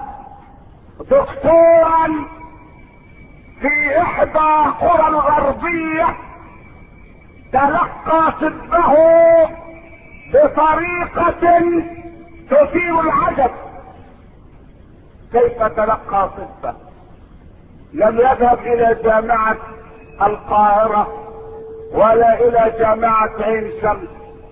Speaker 1: دكتورا في إحدى قرى الغربية تلقى طبه بطريقة تثير العجب. كيف تلقى طبه؟ لم يذهب الى جامعة القاهرة ولا الى جامعة عين شمس.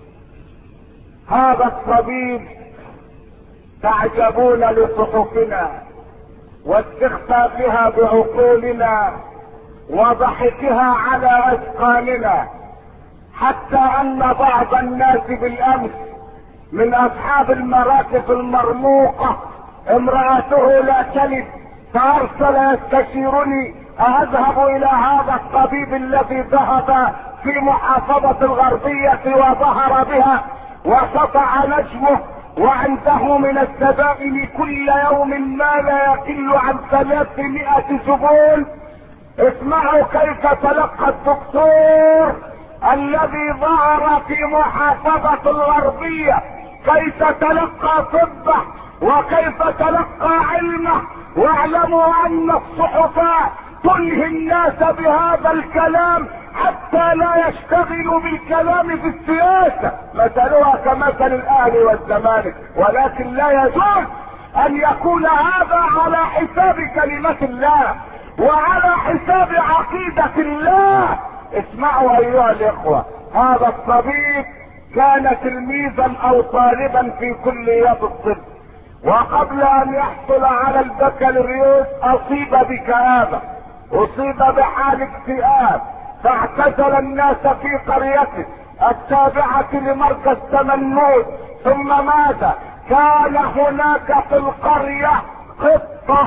Speaker 1: هذا الطبيب تعجبون لصحفنا واستخفافها بعقولنا وضحكها على اثقالنا، حتى ان بعض الناس بالامس من اصحاب المراكز المرموقة امرأته لا تلد فارسل يستشيرني اذهب الى هذا الطبيب الذي ذهب في محافظة الغربية وظهر بها وسطع نجمه، وعنده من الزبائن كل يوم ما لا يقل عن ثلاثمائة زبون. اسمعوا كيف تلقى الدكتور الذي ظهر في محافظة الغربية، كيف تلقى طبه وكيف تلقى علمه. واعلموا ان الصحف تلهي الناس بهذا الكلام حتى لا يشتغلوا بالكلام في السياسة، مثلها كمثل الاهلي والزمالك، ولكن لا يجوز ان يكون هذا على حساب كلمة الله وعلى حساب عقيدة الله. اسمعوا ايها الاخوة، هذا الطبيب كان تلميذا او طالبا في كليات الطب، وقبل ان يحصل على البكالوريوس اصيب بكآبة، اصيب بحال اكتئاب، فاعتزل الناس في قريته التابعة لمركز تمنود. ثم ماذا؟ كان هناك في القرية قطة.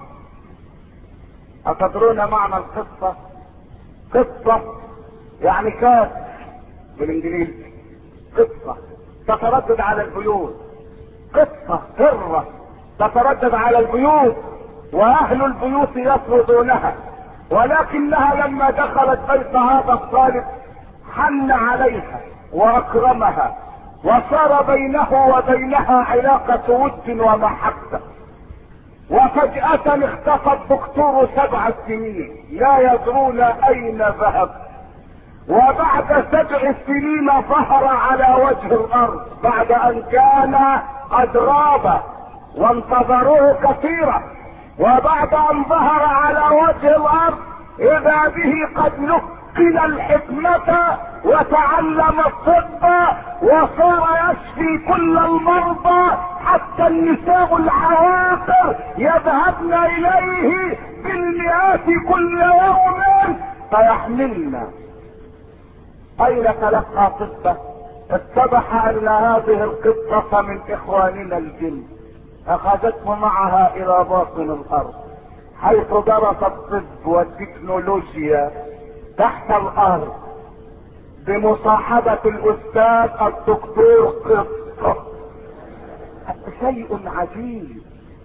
Speaker 1: أتدرون معنى القطة؟ قطة يعني كاس بالانجليزي، قطة تتردد على البيوت، قطة هرة تتردد على البيوت، واهل البيوت يطردونها، ولكنها لما دخلت بيت هذا الطالب حن عليها واكرمها، وصار بينه وبينها علاقة ود ومحبة. وفجأة اختفى الدكتور سبع سنين لا يدرون اين ذهب، وبعد سبع سنين ظهر على وجه الارض بعد ان كان قد غاب وانتظروه كثيرا، وبعد ان ظهر على وجه الارض اذا به قد نقل الحكمة وتعلم الطب وصار يشفي كل المرضى، حتى النساء العواقر يذهبن اليه بالمئات كل يوم فيحملن. اين تلقى طبه؟ اتضح ان هذه القطة من اخواننا الجن، اخذته معها الى باطن الارض حيث درس الطب والتكنولوجيا تحت الارض بمصاحبة الاستاذ الدكتور قطة. شيء عجيب،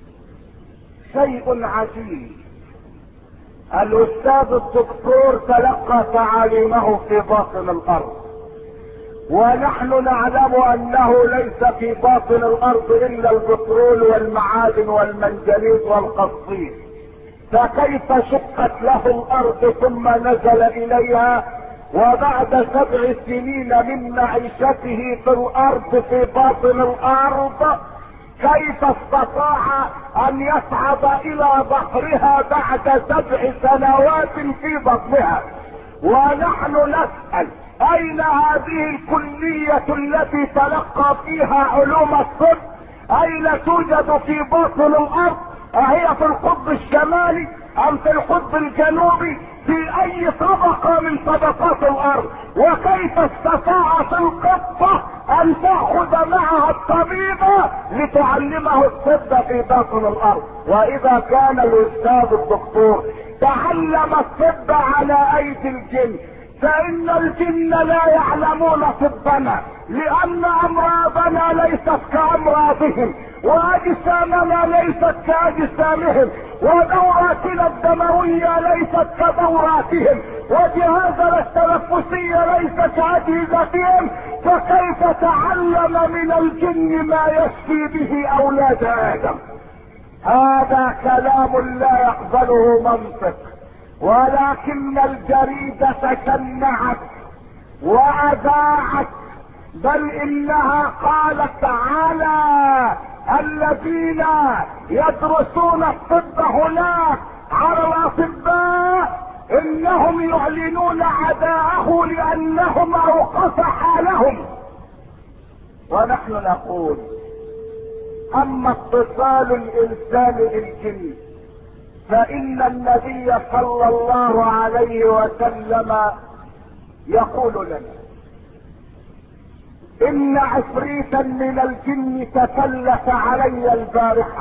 Speaker 1: شيء عجيب. الاستاذ الدكتور تلقى تعاليمه في باطن الارض، ونحن نعلم انه ليس في باطن الارض الا البترول والمعادن والمنجنيز والقصدير، فكيف شقت له الارض ثم نزل اليها؟ وبعد سبع سنين من معيشته في الارض في باطن الارض كيف استطاع ان يصعد الى بحرها بعد سبع سنوات في بطنها؟ ونحن نسأل اين هذه الكلية التي تلقى فيها علوم الطب؟ اين توجد في باطن الارض؟ اهي في القطب الشمالي ام في القطب الجنوبي؟ في اي طبقة من طبقات الارض؟ وكيف استطاعت القطة ان تأخذ معها الطبيبة لتعلمه الطب في باطن الارض؟ واذا كان الاستاذ الدكتور تعلم الطب على ايدي الجن، فان الجن لا يعلمون طبنا، لان امراضنا ليست كامراضهم، واجسامنا ليست كاجسامهم، ودوراتنا الدموية ليست كدوراتهم، وجهازنا التنفسية ليس كاجهزتهم، فكيف تعلم من الجن ما يشفي به اولاد ادم؟ هذا كلام لا يقبله منطق. ولكن الجريدة شنعت واذاعت، بل انها قالت على الذين يدرسون الطب هناك على الاطباء انهم يعلنون عداءه لانهم اوقف حالهم. ونحن نقول اما اتصال الانسان بالجن فان النبي صلى الله عليه وسلم يقول لنا ان عفريتا من الجن تسلط علي البارحة.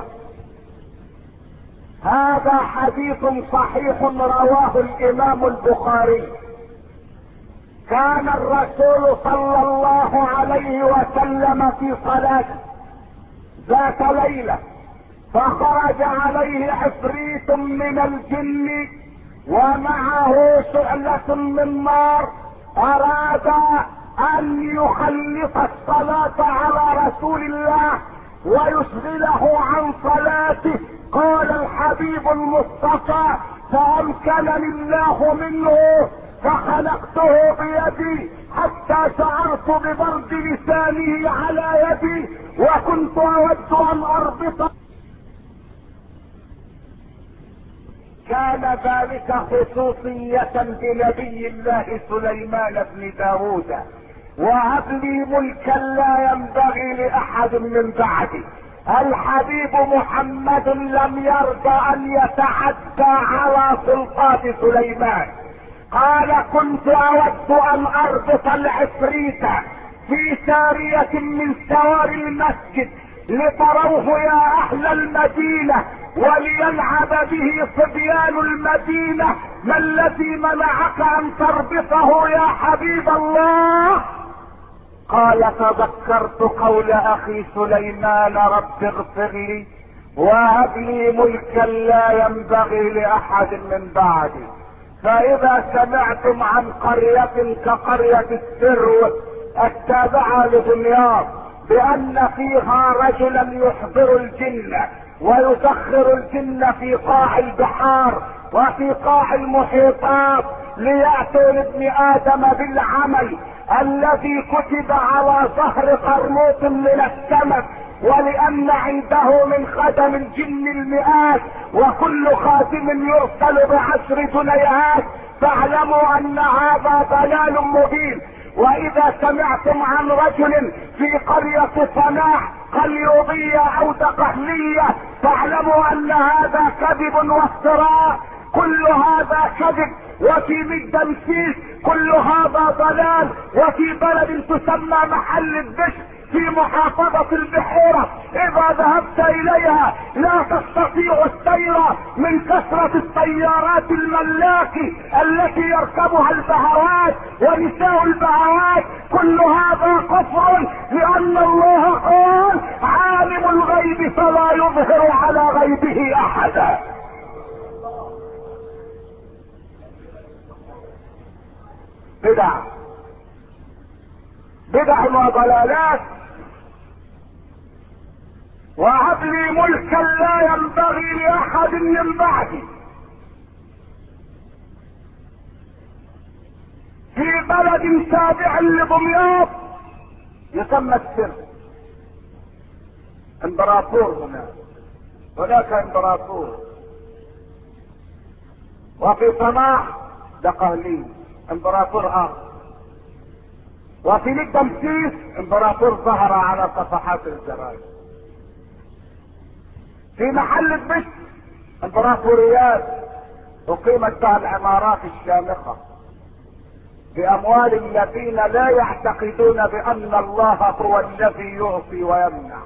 Speaker 1: هذا حديث صحيح رواه الامام البخاري. كان الرسول صلى الله عليه وسلم في صلاة ذات ليلة، فخرج عليه عفريت من الجن ومعه شعلة من نار، اراد ان يخلص الصلاة على رسول الله ويشغله عن صلاته. قال الحبيب المصطفى فامكنني الله منه فخنقته بيدي حتى شعرت ببرد لسانه على يدي، وكنت اود ان اربطه. كان ذلك خصوصية بنبي الله سليمان بن داود. وهب لي ملكا لا ينبغي لاحد من بعدي. الحبيب محمد لم يرضى ان يتعدى على سلطات سليمان. قال كنت اود ان اربط العفريت في سارية من سوار المسجد لتروه يا اهل المدينة وليلعب به صبيان المدينة. ما الذي منعك ان تربطه يا حبيب الله؟ قال تذكرت قول اخي سليمان رب اغفر لي وهب لي ملكا لا ينبغي لاحد من بعدي. فاذا سمعتم عن قرية كقرية السرو التابعة لدمياط بان فيها رجلا يحضر الجن ويسخر الجن في قاع البحار وفي قاع المحيطات ليأتوا لابن ادم بالعمل الذي كتب على ظهر قرموط من السمك، ولان عنده من خدم الجن المئات وكل خادم يرسل بعشر جنيهات، فاعلموا ان هذا ضلال مبين. واذا سمعتم عن رجل في قرية صناع قليوبية او دقهلية فاعلموا ان هذا كذب وافتراء، كل هذا كذب. وفي مجدمسيس كل هذا ضلال. وفي بلد تسمى محل الدش في محافظة البحيرة اذا ذهبت اليها لا تستطيع السير من كثرة السيارات الملاكي التي يركبها البهوات ونساء البهوات. كل هذا كفر، لان الله قال عالم الغيب فلا يظهر على غيبه احدا. بدع بدع وضلالات. وهب لي ملكا لا ينبغي لاحد من بعدي. في بلد تابع لدمياط يسمى السر، امبراطور هنا هناك امبراطور. وفي صناع دقهلي امبراطور اخر. وفي مجدمسيس امبراطور ظهر على صفحات الجرائد. في محل البشر امبراطوريات اقيمت بها العمارات الشامخة باموال الذين لا يعتقدون بان الله هو الذي يعطي ويمنع،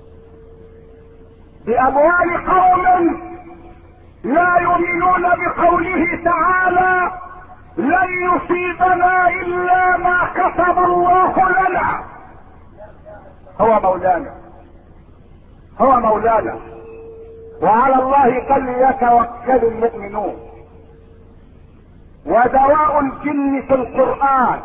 Speaker 1: باموال قوم لا يؤمنون بقوله تعالى لن يصيبنا الا ما كتب الله لنا. هو مولانا هو مولانا وعلى الله فليتوكل المؤمنون. ودواء الجن في القرآن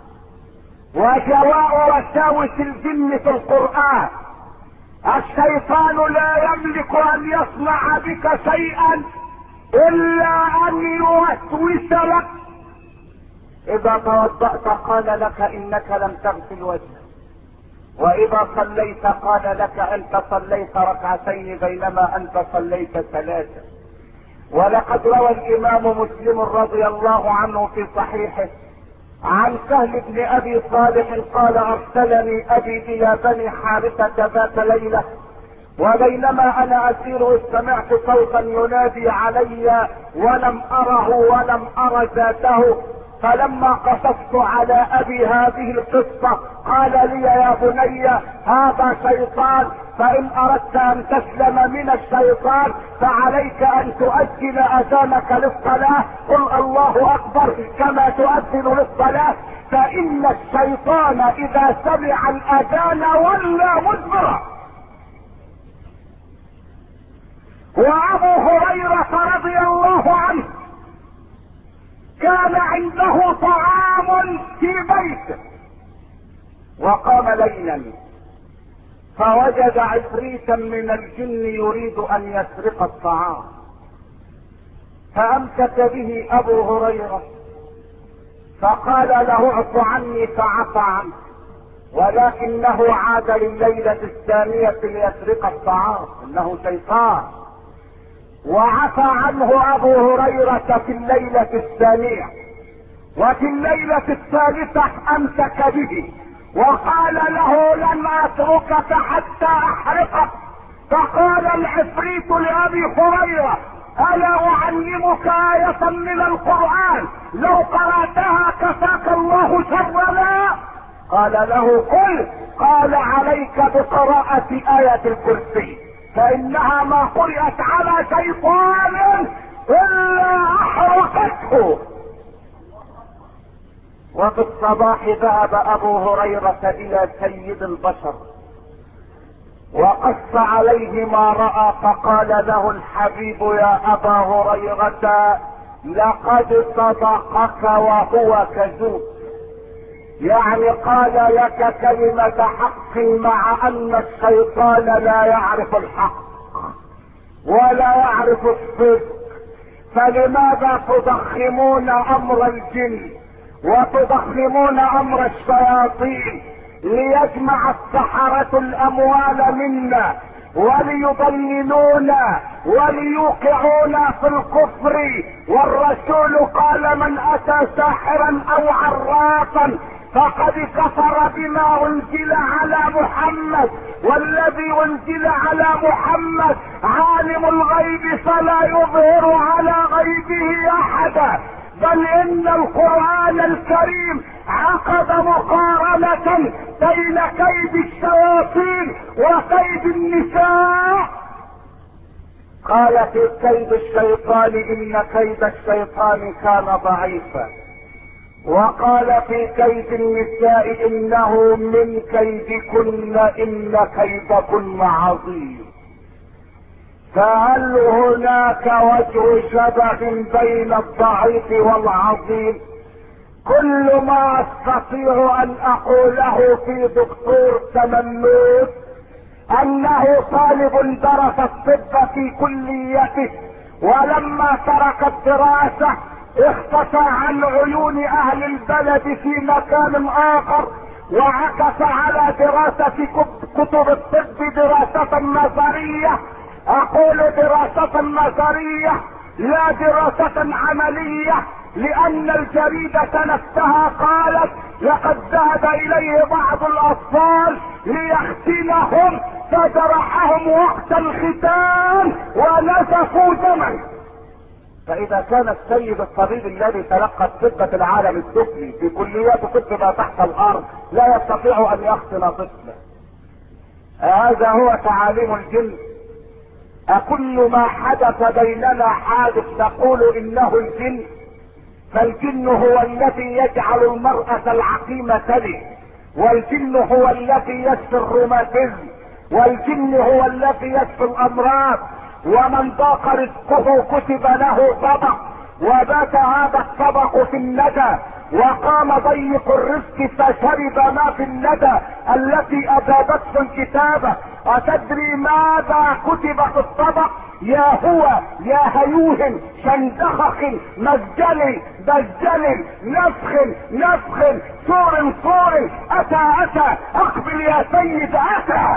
Speaker 1: ودواء وساوس الجن في القرآن. الشيطان لا يملك ان يصنع بك شيئا الا ان يوسوس لك. اذا توضأت قال لك انك لم تغسل وجهك، واذا صليت قال لك انت صليت ركعتين بينما انت صليت ثلاثة. ولقد روى الامام مسلم رضي الله عنه في صحيحه عن سهل بن ابي صالح قال ارسلني ابي الى بني حارثة ذات ليلة، وبينما انا اسير سمعت صوتا ينادي علي ولم اره ولم ار ذاته. فلما قصصت على ابي هذه القصة قال لي يا بني هذا شيطان، فان اردت ان تسلم من الشيطان فعليك ان تؤذن اذانك للصلاة، قل الله اكبر كما تؤذن للصلاة، فان الشيطان اذا سمع الاذان ولى مدبرا. وابو هريرة رضي الله عنه كان عنده طعام في بيته وقام ليلا فوجد عفريتا من الجن يريد ان يسرق الطعام، فامسك به ابو هريرة فقال له اعف عني فعفى عنه، ولكنه عاد لليلة الثانية ليسرق الطعام، انه شيطان. وعفى عنه ابو هريرة في الليلة الثانية، وفي الليلة الثالثة امسك به وقال له لن اتركك حتى احرقك. فقال العفريت لابي هريرة الا اعلمك آية من القرآن لو قرأتها كفاك الله شر ما؟ قال له قل. قال عليك بقراءة آية الكرسي، فانها ما قرأت على شيطان الا احرقته. وفي الصباح ذهب ابو هريرة الى سيد البشر وقص عليه ما رأى، فقال له الحبيب يا ابا هريرة لقد صدقك وهو كذوب، يعني قال لك كلمة حق مع ان الشيطان لا يعرف الحق ولا يعرف الصدق. فلماذا تضخمون امر الجن وتضخمون امر الشياطين ليجمع السحرة الاموال منا وليضللونا وليوقعونا في الكفر؟ والرسول قال من اتى ساحرا او عرافا فقد كفر بما انزل على محمد، والذي انزل على محمد عالم الغيب فلا يظهر على غيبه احدا، بل ان القرآن الكريم عقد مقارنة بين كيد الشياطين وكيد النساء. قال في كيد الشيطان ان كيد الشيطان كان ضعيفا، وقال في كيد النساء انه من كيدكن ان كيدكن عظيم. فهل هناك وجه شبه بين الضعيف والعظيم؟ كل ما استطيع ان اقوله في دكتور تملوك انه طالب درس الطب في كليته، ولما ترك الدراسة اختفى عن عيون اهل البلد في مكان اخر، وعكس على دراسة كتب الطب دراسة نظرية. اقول دراسة نظرية لا دراسة عملية، لان الجريدة نفسها قالت لقد ذهب اليه بعض الاطفال ليختنهم فجرحهم وقت الختان ونزفوا دما. فاذا كان السيد الطبيب الذي تلقى الطب في العالم السفلي في كليات طب ما تحت الارض لا يستطيع ان يختن طفلا، هذا هو تعاليم الجن؟ أكل ما حدث بيننا حادث نقول انه الجن؟ فالجن هو الذي يجعل المرأة العقيمة تلد، والجن هو الذي يشفي الروماتيزم، والجن هو الذي يشفي الامراض. ومن ضاق رزقه كتب له طبق وبات هذا الطبق في الندى، وقام ضيق الرزق فشرب ما في الندى التي اجابته الكتابة. اتدري ماذا كتب في الطبق؟ يا هو يا هيوه شندخخ مزجل بزجل نفخ نفخ صور صور اتى اتى اقبل يا سيد اتى.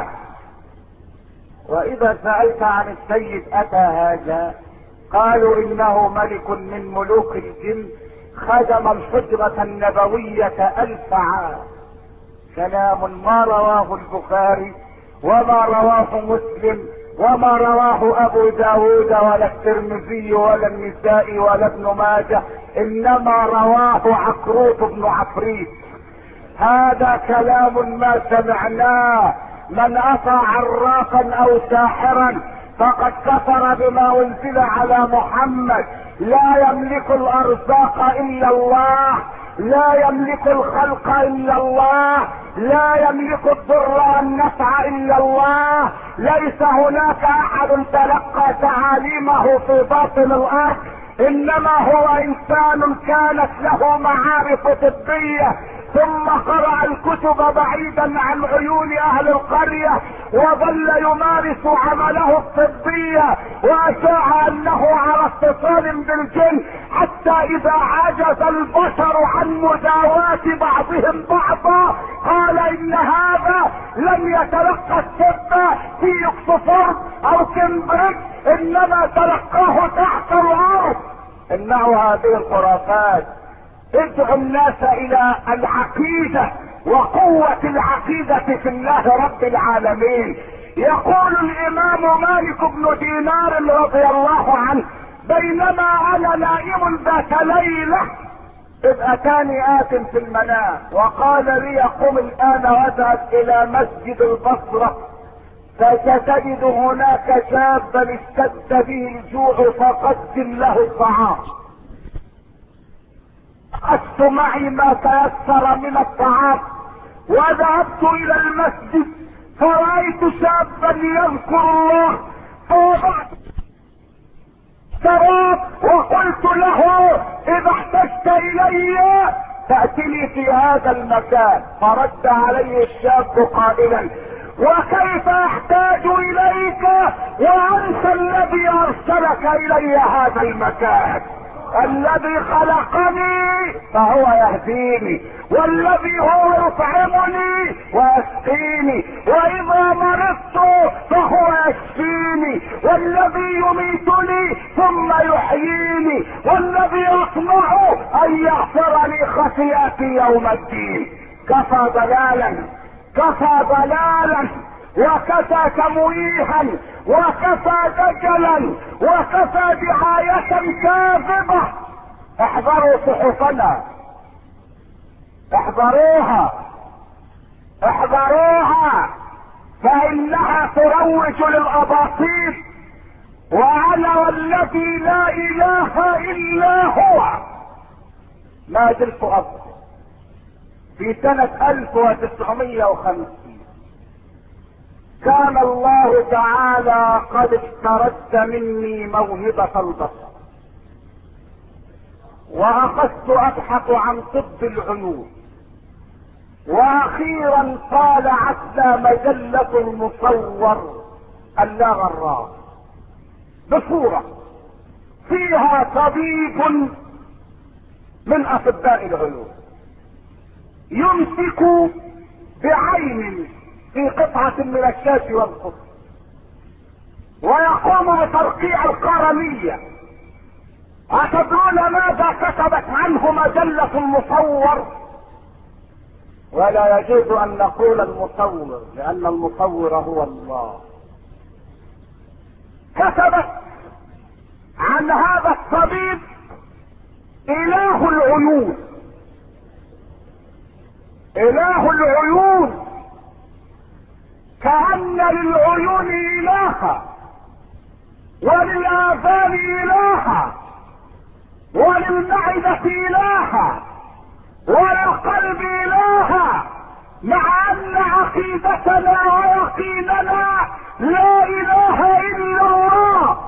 Speaker 1: واذا سألت عن السيد اتى هذا قالوا انه ملك من ملوك الجن خدم الحجرة النبوية الف عام. كلام ما رواه البخاري وما رواه مسلم وما رواه ابو داود ولا الترمذي ولا النسائي ولا ابن ماجه، انما رواه عقروط بن عفريت. هذا كلام ما سمعناه. من اتى عرافا او ساحرا فقد كفر بما انزل على محمد. لا يملك الارزاق الا الله، لا يملك الخلق الا الله، لا يملك الضر والنفع الا الله. ليس هناك احد تلقى تعاليمه في باطن الارض، انما هو انسان كانت له معارف طبية ثم قرأ الكتب بعيدا عن عيون اهل القرية، وظل يمارس عمله الطبي واشاع انه على اتصال بالجن، حتى اذا عجز البشر عن مداواة بعضهم بعضا قال ان هذا لم يتلقى الطب في اوكسفورد او كامبريدج، انما تلقاه تحت الارض. انه هذه الخرافات. ادعو الناس الى العقيدة وقوة العقيدة في الله رب العالمين. يقول الامام مالك بن دينار رضي الله عنه: بينما انا نائم ذات ليلة اذ اتاني ات في المنام وقال لي: قم الان واذهب الى مسجد البصرة فستجد هناك شابا اشتد به الجوع فقدم له الطعام. اخذت معي ما تيسر من الطعام وذهبت الى المسجد فرأيت شابا يذكر الله، فوضعت شراب وقلت له: اذا احتجت الي تأتني في هذا المكان. فرد علي الشاب قائلا: وكيف احتاج اليك وانت الذي ارسلك الي هذا المكان؟ الذي خلقني فهو يهديني، والذي هو يطعمني ويسقيني، واذا مرضت فهو يشفيني، والذي يميتني ثم يحييني، والذي اطمع ان يغفر لي خطيئتي يوم الدين. كفى ضلالا، كفى ضلالا، وكفى تمويها، وكفى دجلا، وكفى دعاية كاذبة. احذروا صحفنا، احذروها، احذروها، فانها تروج للاباطيل. وانا والذي لا اله الا هو ما زلت اصبر. في سنة الف وتسعمائة وخمسين كان الله تعالى قد استرد مني موهبة البصر، واخذت ابحث عن طب العيون، واخيرا طالعتنا مجلة المصور اللا غرار بصورة فيها طبيب من اطباء العيون يمسك بعين في قطعة من الشاش والقطر ويقوم بترقيع القرنية. أتدرون ماذا كتبت عنه مجلة المصور؟ ولا يجوز ان نقول المصور لان المصور هو الله. كتبت عن هذا الطبيب: اله العيون، اله العيون، كأن للعيون إلها وللآذان إلها وللمعدة إلها وللقلب إلها، مع أن عقيدتنا ويقيننا لا إله إلا الله.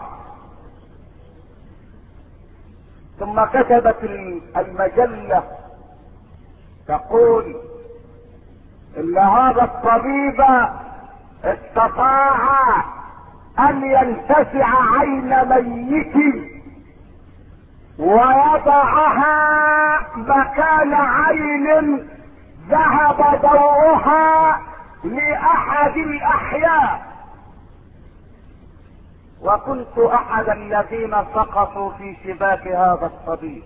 Speaker 1: ثم كتبت المجلة تقول ان هذا الطبيب استطاع ان ينتزع عين ميت ويضعها مكان عين ذهب ضوءها لاحد الاحياء، وكنت احد الذين سقطوا في شباك هذا الطبيب.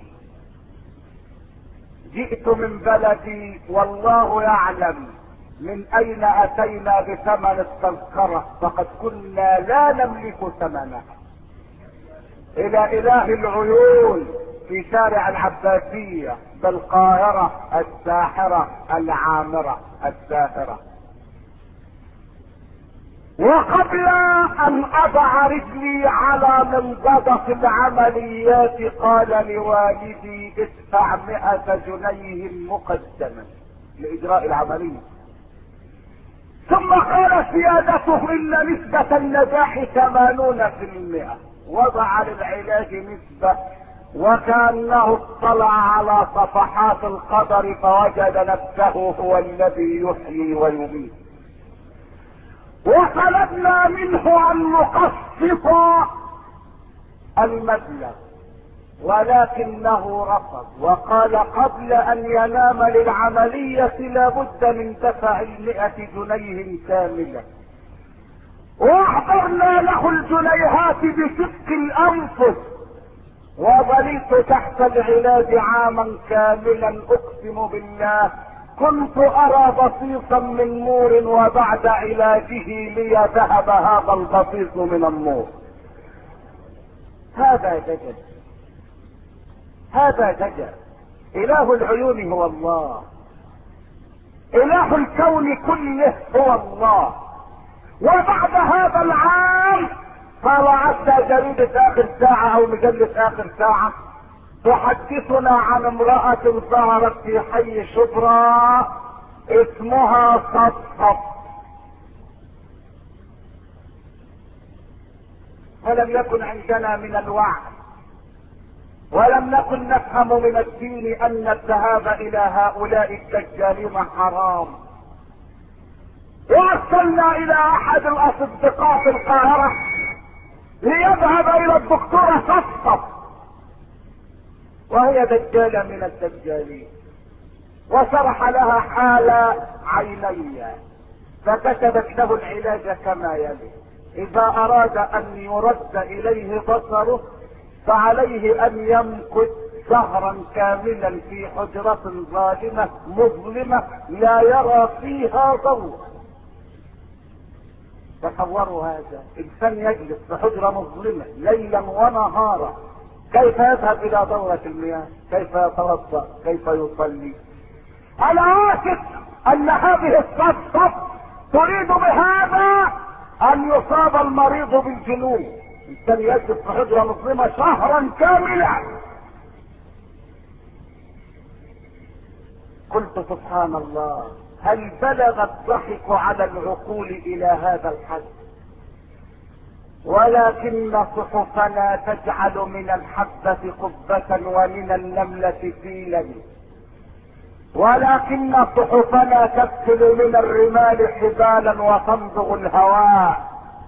Speaker 1: جئت من بلدي والله يعلم من اين اتينا بثمن التذكرة، فقد كنا لا نملك ثمنها، الى اله العيون في شارع العباسية بالقاهرة الساحرة العامرة الساهرة. وقبل ان اضع رجلي على منضدة العمليات قال لوالدي: ادفع مئة جنيه مقدما لاجراء العملية. ثم قال سيادته: ان نسبة النجاح ثمانون في المئة. وضع للعلاج نسبة وكأنه اطلع على صفحات القدر فوجد نفسه هو الذي يحيي ويميت. وطلبنا منه ان نقسط المبلغ ولكنه رفض وقال قبل ان ينام للعملية لابد من دفع المئة جنيه كاملة. واحضرنا له الجنيهات بشق الانفس وظللت تحت العلاج عاما كاملا. اقسم بالله كنت ارى بصيصا من نور وبعد علاجه لي ذهب هذا البصيص من النور. هذا دجل، هذا دجل. اله العيون هو الله، اله الكون كله هو الله. وبعد هذا العام طلعت جريدة اخر ساعة او مجلة اخر ساعة تحدثنا عن امرأة ظهرت في حي شبرا اسمها صفصف. ولم يكن عندنا من الوعي ولم نكن نفهم من الدين ان الذهاب الى هؤلاء الدجالين حرام. وارسلنا الى احد الاصدقاء في القاهرة ليذهب الى الدكتورة صفصف وهي دجالة من الدجالين، وشرح لها حال عيني فكتبت له العلاج كما يلي: اذا اراد ان يرد اليه بصره فعليه ان يمكث شهرا كاملا في حجرة ظالمة مظلمة لا يرى فيها ضوء. تصوروا هذا، انسان يجلس في حجرة مظلمة ليلا ونهارا، كيف يذهب الى دورة المياه؟ كيف يتوضا؟ كيف يصلي؟ انا واثق ان هذه الصفصف تريد بهذا ان يصاب المريض بالجنون. انسان يجلس في حجرة مظلمة شهرا كاملا. قلت سبحان الله، هل بلغ الضحك على العقول الى هذا الحد؟ ولكن صحفنا تجعل من الحبة قبة ومن النملة فيلا، ولكن صحفنا تكسل من الرمال حبالا وتمضغ الهواء.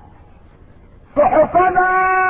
Speaker 1: صحفنا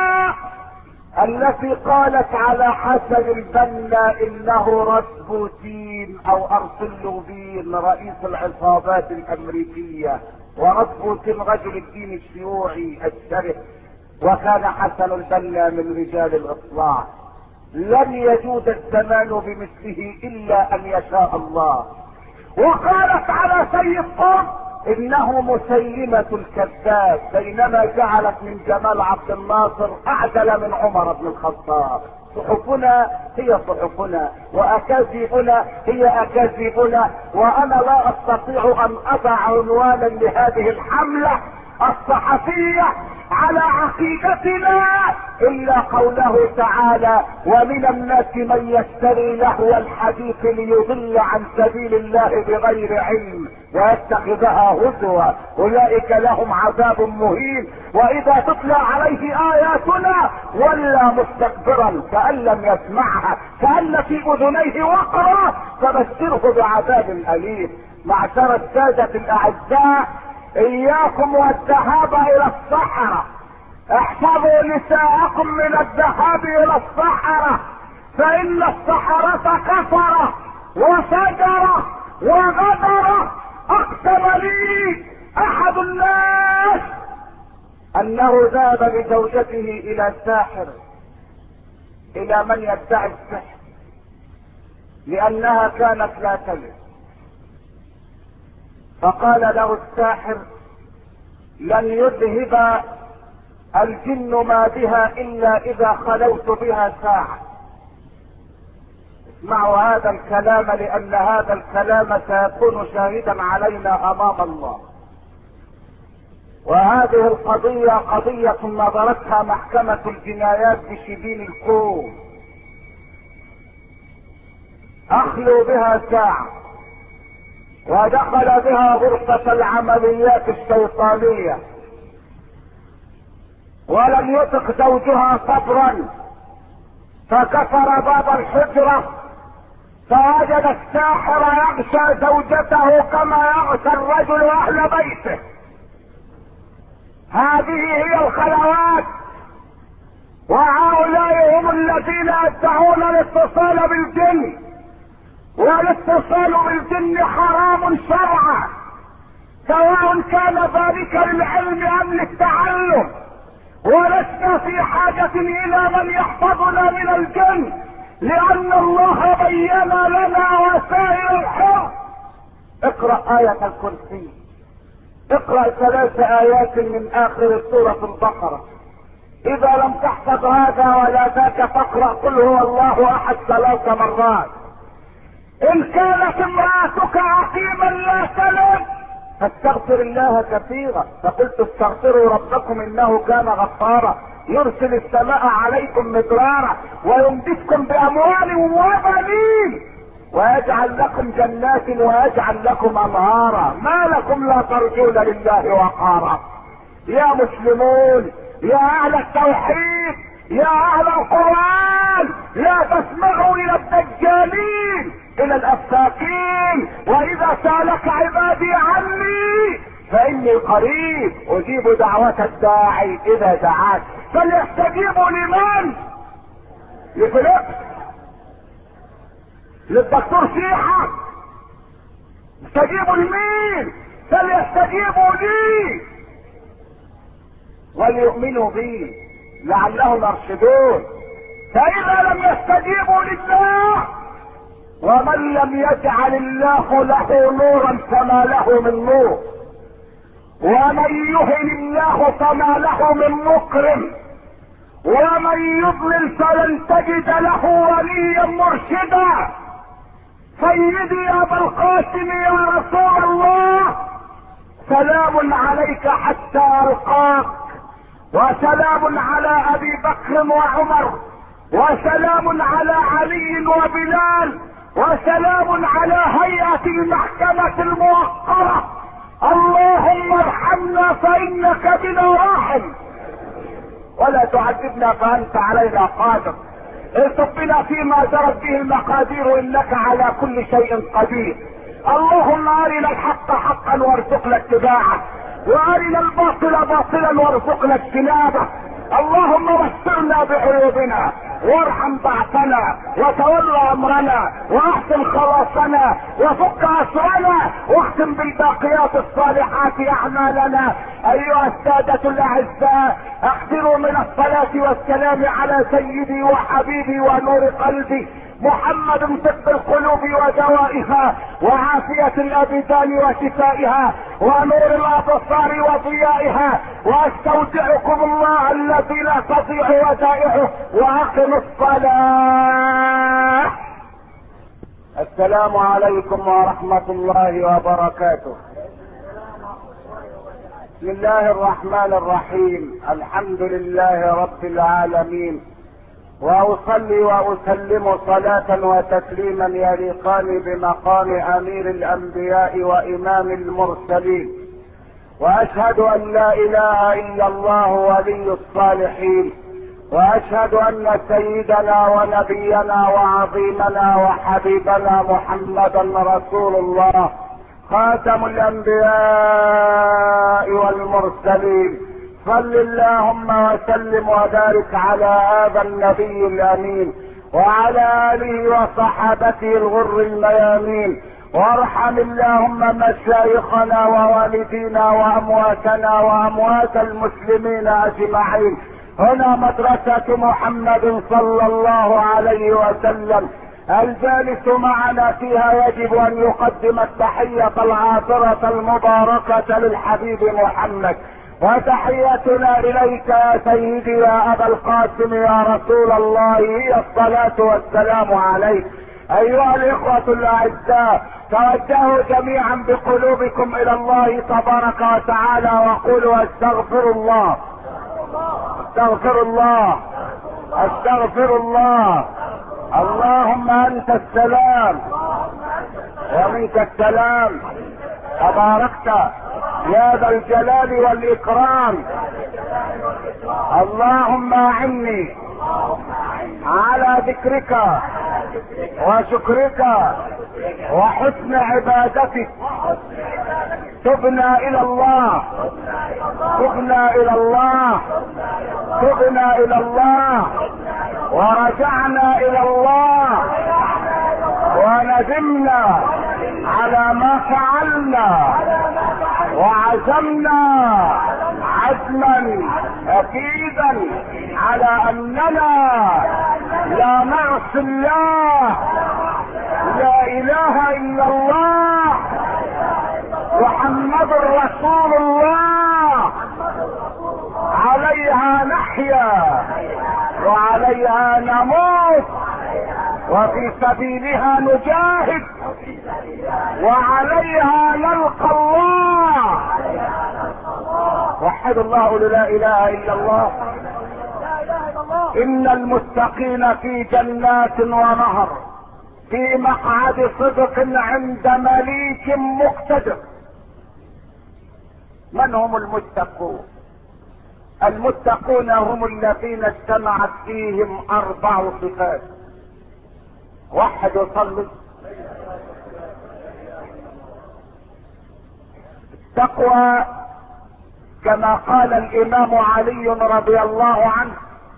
Speaker 1: التي قالت على حسن البنا انه رسبوتين او ارسلوبين رئيس العصابات الامريكية، ورسبوتين رجل الدين الشيوعي الشرس، وكان حسن البنا من رجال الاصلاح. لن يجود الزمان بمثله الا ان يشاء الله. وقالت على سيد قطب انه مسيلمة الكذاب، بينما جعلت من جمال عبد الناصر اعدل من عمر بن الخطاب. صحفنا هي صحفنا واكاذيبنا هي اكاذيبنا، وانا لا استطيع ان اضع عنوانا لهذه الحملة الصحفية على عقيدتنا الا قوله تعالى: ومن الناس من يشتري لهو الحديث ليضل عن سبيل الله بغير علم ويتخذها هزوا اولئك لهم عذاب مهين. واذا تتلى عليه اياتنا ولى مستكبرا كأن لم يسمعها كأن في اذنيه وقرا فبشره بعذاب اليم. معشر السادة الاعزاء، اياكم والذهاب الى الصحراء، احفظوا نساءكم من الذهاب الى الصحراء، فان الصحراء كفرة وفجرة وغدرة. اقسم لي احد الناس انه ذهب بزوجته الى ساحر، الى من يدعي السحر، لانها كانت لا تلد، فقال له الساحر: لن يذهب الجن ما بها الا اذا خلوت بها ساعة. اسمعوا هذا الكلام، لان هذا الكلام سيكون شاهدا علينا امام الله. وهذه القضية قضية نظرتها محكمة الجنايات بشبين الكوم. اخلوا بها ساعة ودخل بها غرفة العمليات الشيطانية، ولم يطق زوجها صبرا فكسر باب الحجرة فوجد الساحر يغشى زوجته كما يغشى الرجل اهل بيته. هذه هي الخلوات، وهؤلاء هم الذين يدعون الاتصال بالجن، والاتصال بالجن حرام شرعا، سواء كان ذلك للعلم ام للتعلم، ولسنا في حاجة الى من يحفظنا من الجن، لان الله بين لنا وسائل الحفظ. اقرأ آية الكرسي، اقرأ ثلاث آيات من اخر سورة البقرة. اذا لم تحفظ هذا ولا ذاك فاقرأ قل هو الله احد ثلاث مرات. ان كانت امرأتك عقيما لا تلد فاستغفر الله كثيرا، فقلت استغفروا ربكم انه كان غفارا يرسل السماء عليكم مدرارا ويمددكم باموال وبنين ويجعل لكم جنات ويجعل لكم انهارا ما لكم لا ترجون لله وقارا. يا مسلمون، يا اهل التوحيد، يا اهل القرآن، لا تسمعوا الى الدجالين، الى الافاكين. واذا سالك عبادي عني فاني قريب اجيب دعوة الداعي اذا دعاك. فليستجيبوا لمن؟ لفليكس، للدكتور شيحة. استجيبوا لمين؟ فليستجيبوا لي وليؤمنوا بي لعلهم يرشدون. فاذا لم يستجيبوا لله، ومن لم يجعل الله له نورا فما له من نور، ومن يهن الله فما له من مكرم، ومن يضلل فلن تجد له وليا مرشدا. سيدي يا ابا القاسم يا رسول الله، سلام عليك حتى القاك، وسلام على ابي بكر وعمر، وسلام على علي وبلال، وسلام على هيئة المحكمة الموقرة. اللهم ارحمنا فانك بنا راحم، ولا تعذبنا فانت علينا قادر. ارزق بنا فيما جرت به المقادير انك على كل شيء قدير. اللهم ارنا الحق حقا وارزقنا اتباعه، وارنا الباطل باطلا وارزقنا اجتنابه. اللهم بشرنا بعيوبنا وارحم ضعفنا وتولى امرنا واحسن خلاصنا وفك اسرنا واختم بالباقيات الصالحات اعمالنا. ايها السادة الاعزاء، اكثروا من الصلاة والسلام على سيدي وحبيبي ونور قلبي محمد طب القلوب ودوائها وعافية الابدان وشفائها ونور الابصار وضيائها. واستودعكم الله الذي لا تضيع ودائعه، واقم الصلاة. السلام عليكم ورحمة الله وبركاته. بسم الله الرحمن الرحيم. الحمد لله رب العالمين، واصلي واسلم صلاة وتسليما يليقان بمقام امير الانبياء وامام المرسلين، واشهد ان لا اله الا الله ولي الصالحين، واشهد ان سيدنا ونبينا وعظيمنا وحبيبنا محمدا رسول الله خاتم الانبياء والمرسلين. صل اللهم وسلم وبارك على هذا النبي الامين وعلى اله وصحابته الغر الميامين. وارحم اللهم مشايخنا ووالدينا وامواتنا واموات المسلمين اجمعين. هنا مدرسة محمد صلى الله عليه وسلم، الجالس معنا فيها يجب ان يقدم التحية العاطرة المباركة للحبيب محمد. وتحيتنا اليك يا سيدي يا ابا القاسم يا رسول الله هي الصلاة والسلام عليك. ايها الاخوة الاعزاء، توجهوا جميعا بقلوبكم الى الله تبارك وتعالى وقولوا استغفر الله استغفر الله استغفر الله. اللهم انت السلام ومنك السلام، تباركت يا ذا الجلال والاكرام. اللهم اعني على ذكرك وشكرك وحسن عبادتك. تبنا الى الله تبنا الى الله تبنا الى الله ورجعنا الى الله وندمنا على ما فعلنا وعزمنا عزما اكيدا على اننا لا نعصي الله. لا اله الا الله محمد رسول الله. عليها نحيا وعليها نموت وفي سبيلها نجاهد وعليها نلقى الله. وحد الله قولوا لا اله الا الله. ان المتقين في جنات ونهر في مقعد صدق عند مليك مقتدر. من هم المتقون؟ المتقون هم الذين اجتمعت فيهم اربع صفات. وحد يصلي. التقوى كما قال الامام علي رضي الله عنه: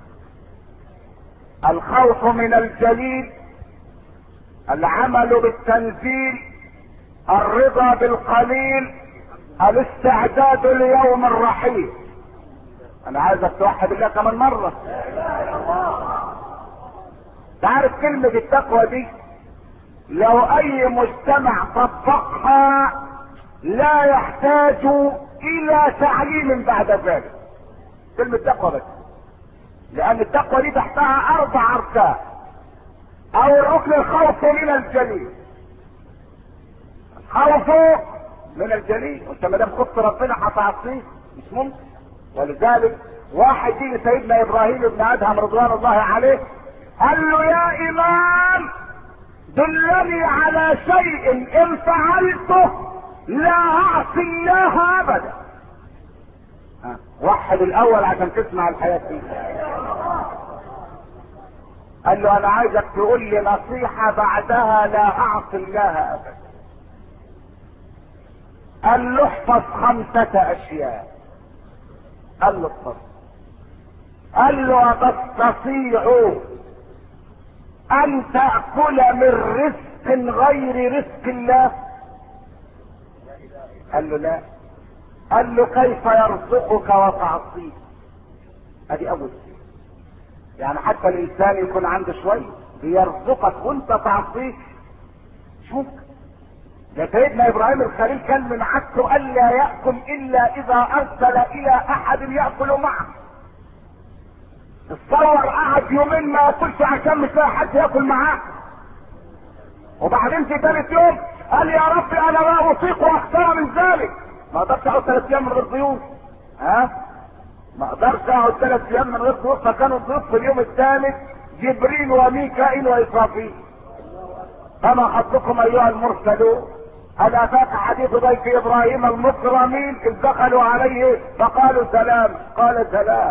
Speaker 1: الخوف من الجليل، العمل بالتنزيل، الرضا بالقليل، الاستعداد ليوم الرحيل. انا عايزك توحد الله كمان مرة. تعرف كلمة التقوى دي لو اي مجتمع طبقها لا يحتاج الى تعليم بعد ذلك. كلمة تقوى بس، لان التقوى دي تحتها اربع اركان. او الركن الخوف من الجليل. خوف من الجليل، وانت ما دام خفت ربنا هتعصيه مش ممكن. ولذلك واحد يجي سيدنا ابراهيم بن ادهم رضوان الله عليه قال له: يا امام دلني على شيء ان فعلته لا اعصي الله ابدا. وحد الاول عشان تسمع الحياة دي. قال له: انا عايزك تقول لي نصيحة بعدها لا اعصي الله ابدا. قال له: احفظ خمسة اشياء. قال له: احفظ. قال له: تستطيع ان تأكل من رزق غير رزق الله؟ قال له: لا. قال له: كيف يرزقك وتعصيه؟ ادي اول شيء. يعني حتى الانسان يكون عنده شوية بيرزقك وانت تعصيه. شوف ده سيدنا ابراهيم الخليل كان من عادته الا يأكل الا اذا ارسل الى احد يأكل معه. تصور قعد يومين ما ياكلش عشان مش لاقي حد ياكل معاه. وبعدين في ثالث يوم قال: يا رب انا لا اطيق اكثر من ذلك. ما اقدرش اقعد ثلاث ايام من غير ضيوف. ها ما اقدرش اقعد ثلاث ايام من غير ضيوف. فكانوا الضيوف في اليوم الثالث جبريل وميكائيل واسرافيل. فما خطبكم ايها المرسلون؟ هل اتاك حديث ضيف ابراهيم المكرمين اذ دخلوا عليه فقالوا سلام؟ قال سلام.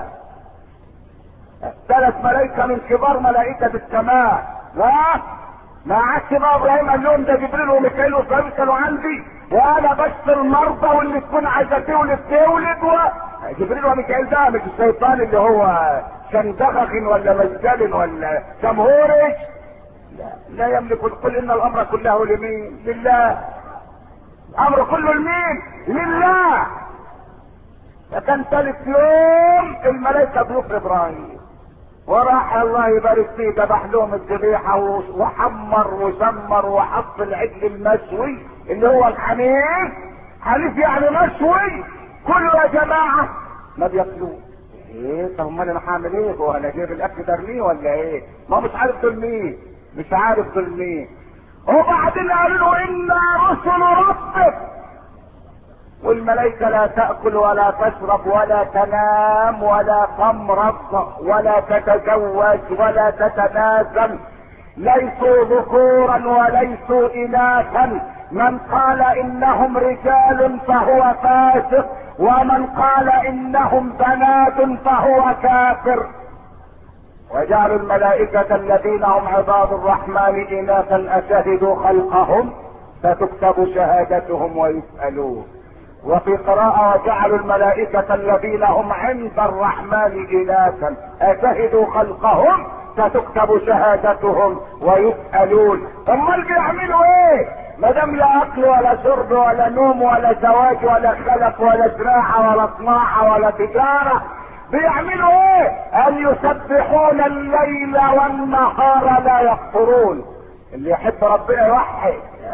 Speaker 1: ثلاث ملائكه من كبار ملائكه السماء. لا ما عادش بقى ابراهيم قال لهم ده جبريل وميكائيل واسرافيل كانوا عندي وانا بشر المرضى واللي تكون عايزه تولد تولد. و جبريل وميكائيل ده مش الشيطان اللي هو شندخخ ولا مجدل ولا جمهوري. لا لا يملك. قل ان الامر كله لمين؟ لله. الامر كله لمين؟ لله. فكان ثالث يوم الملائكه ضيوف ابراهيم وراح الله يبارك فيه ذبح لهم الذبيحه وحمر وشمر وحط العجل المشوي اللي هو الحنيف. حنيف يعني مشوي. كله يا جماعه ما بياكلوه. ايه طب امال انا هعمل ايه؟ هو انا جايب الاكل ده ارميه ولا ايه؟ ما مش عارف دول مين، مش عارف دول مين. وبعدين قالوا له: انا رسل ربك. والملائكة لا تأكل ولا تشرب ولا تنام ولا تمرض ولا تتزوج ولا تتناسل. ليسوا ذكورا وليسوا اناثا من قال انهم رجال فهو فاسق، ومن قال انهم بنات فهو كافر. وجعلوا الملائكة الذين هم عباد الرحمن إناثا أشهدوا خلقهم فتكتب شهادتهم ويسألون. وفي قراءة وجعلوا الملائكة الذين هم عند الرحمن إناثا أشهدوا خلقهم فتكتب شهادتهم ويسألون. امال بيعملوا ايه؟ ما دام لا اكل ولا شرب ولا نوم ولا زواج ولا خلف ولا زراعة ولا صناعة ولا تجارة، بيعملوا ايه؟ ان يسبحون الليل والنهار لا يفطرون. اللي يحب ربنا يوحد.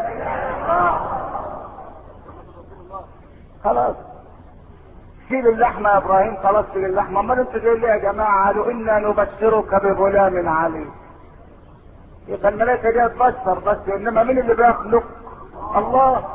Speaker 1: خلاص شيل اللحمة يا ابراهيم، خلاص شيل اللحمة. امال انتوا جايين ليه يا جماعة؟ قالوا انا نبشرك بغلام عليم. يبقى الملائكة دي تبشر بس، انما مين اللي بيخلق؟ الله.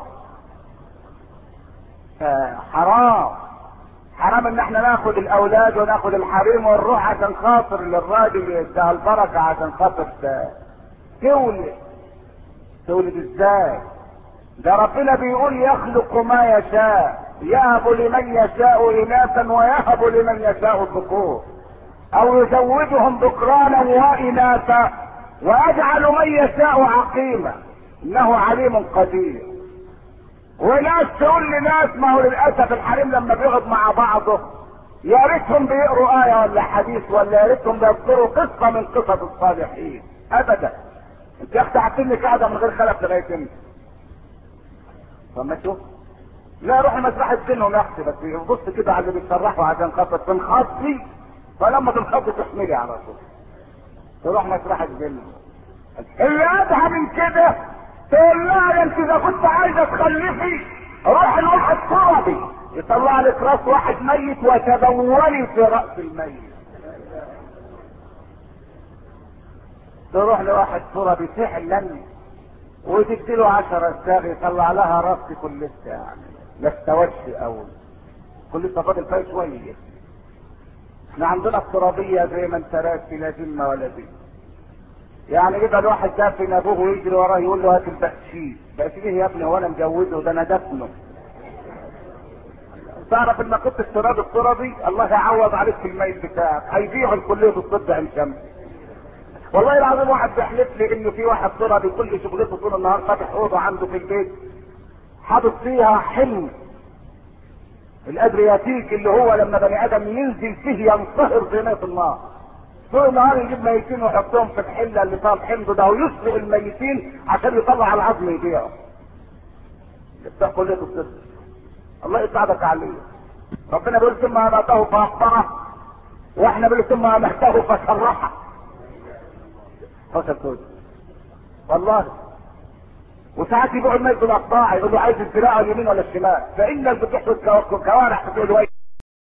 Speaker 1: حرام حرام ان احنا ناخد الاولاد وناخد الحريم ونروح عشان خاطر للراجل يديها البركة، عشان خاطر تولد. تولد ازاي؟ ده ربنا بيقول يخلق ما يشاء، يهب لمن يشاء اناثا ويهب لمن يشاء الذكور، او يزوجهم ذكرانا واناثا ويجعل من يشاء عقيما انه عليم قدير. وناس تقول لناس، ما هو للاسف الحريم لما بيقعد مع بعضه يا ريتهم بيقروا ايه ولا حديث، ولا يا ريتهم بيذكروا قصه من قصص الصالحين. ابدا. انت يا اختي عارفيني قاعده من غير خلف لغايه امتى؟ فما تشوف. لا روح مسرح السنهم يا اختي، بس بص كده على اللي بيتصرحوا عشان خاطر تنخطي، فلما تنخطي تحملي على طول. تروح مسرح الجن. اللي ادعى من كده تقول لها انت اذا كنت عايزه تخلفي روح لواحد تربي يطلع لك راس واحد ميت وتبولي في راس الميت. تروح لواحد تربي فعلا وتديله عشرة ساغ يطلع لها راس كل لسه، يعني ما استوتش اول، كل لسه فاضل فيها شويه. احنا عندنا الترابيه زي ما انت راسي لا ذمه ولا دين. يعني يبقى الواحد دافن ابوه ويجري وراه يقول له هات البقشيش. بقشيش يا ابني وانا مجوزه؟ ده انا دفنه. تعرف ان كنت التراب الترابي الله يعوض عليك في الميت بتاعك، هيبيعوا الكليه الطب عين شمس. والله العظيم واحد بيحلف لي انه في واحد ترابي كل شغلته طول النهار فاتح اوضه عنده في البيت حاطط فيها حلم الادرياتيك، اللي هو لما بني ادم ينزل فيه ينصهر في نار النار. طول النهار يجيب ميتين ويحطهم في الحله اللي طال حمض ده ويسرق الميتين عشان يطلع العظم يبيعه. بتاع كليه الطب. الله يساعدك عليه. ربنا بيقول ثم اماته فاقبره، واحنا بنقول ثم اماته فشرحه. فشل توجه والله. وساعات يبيعوا الميت بالاقطاع، يقول له عايز الذراع اليمين ولا الشمال، فان البتوع الكوارع تقول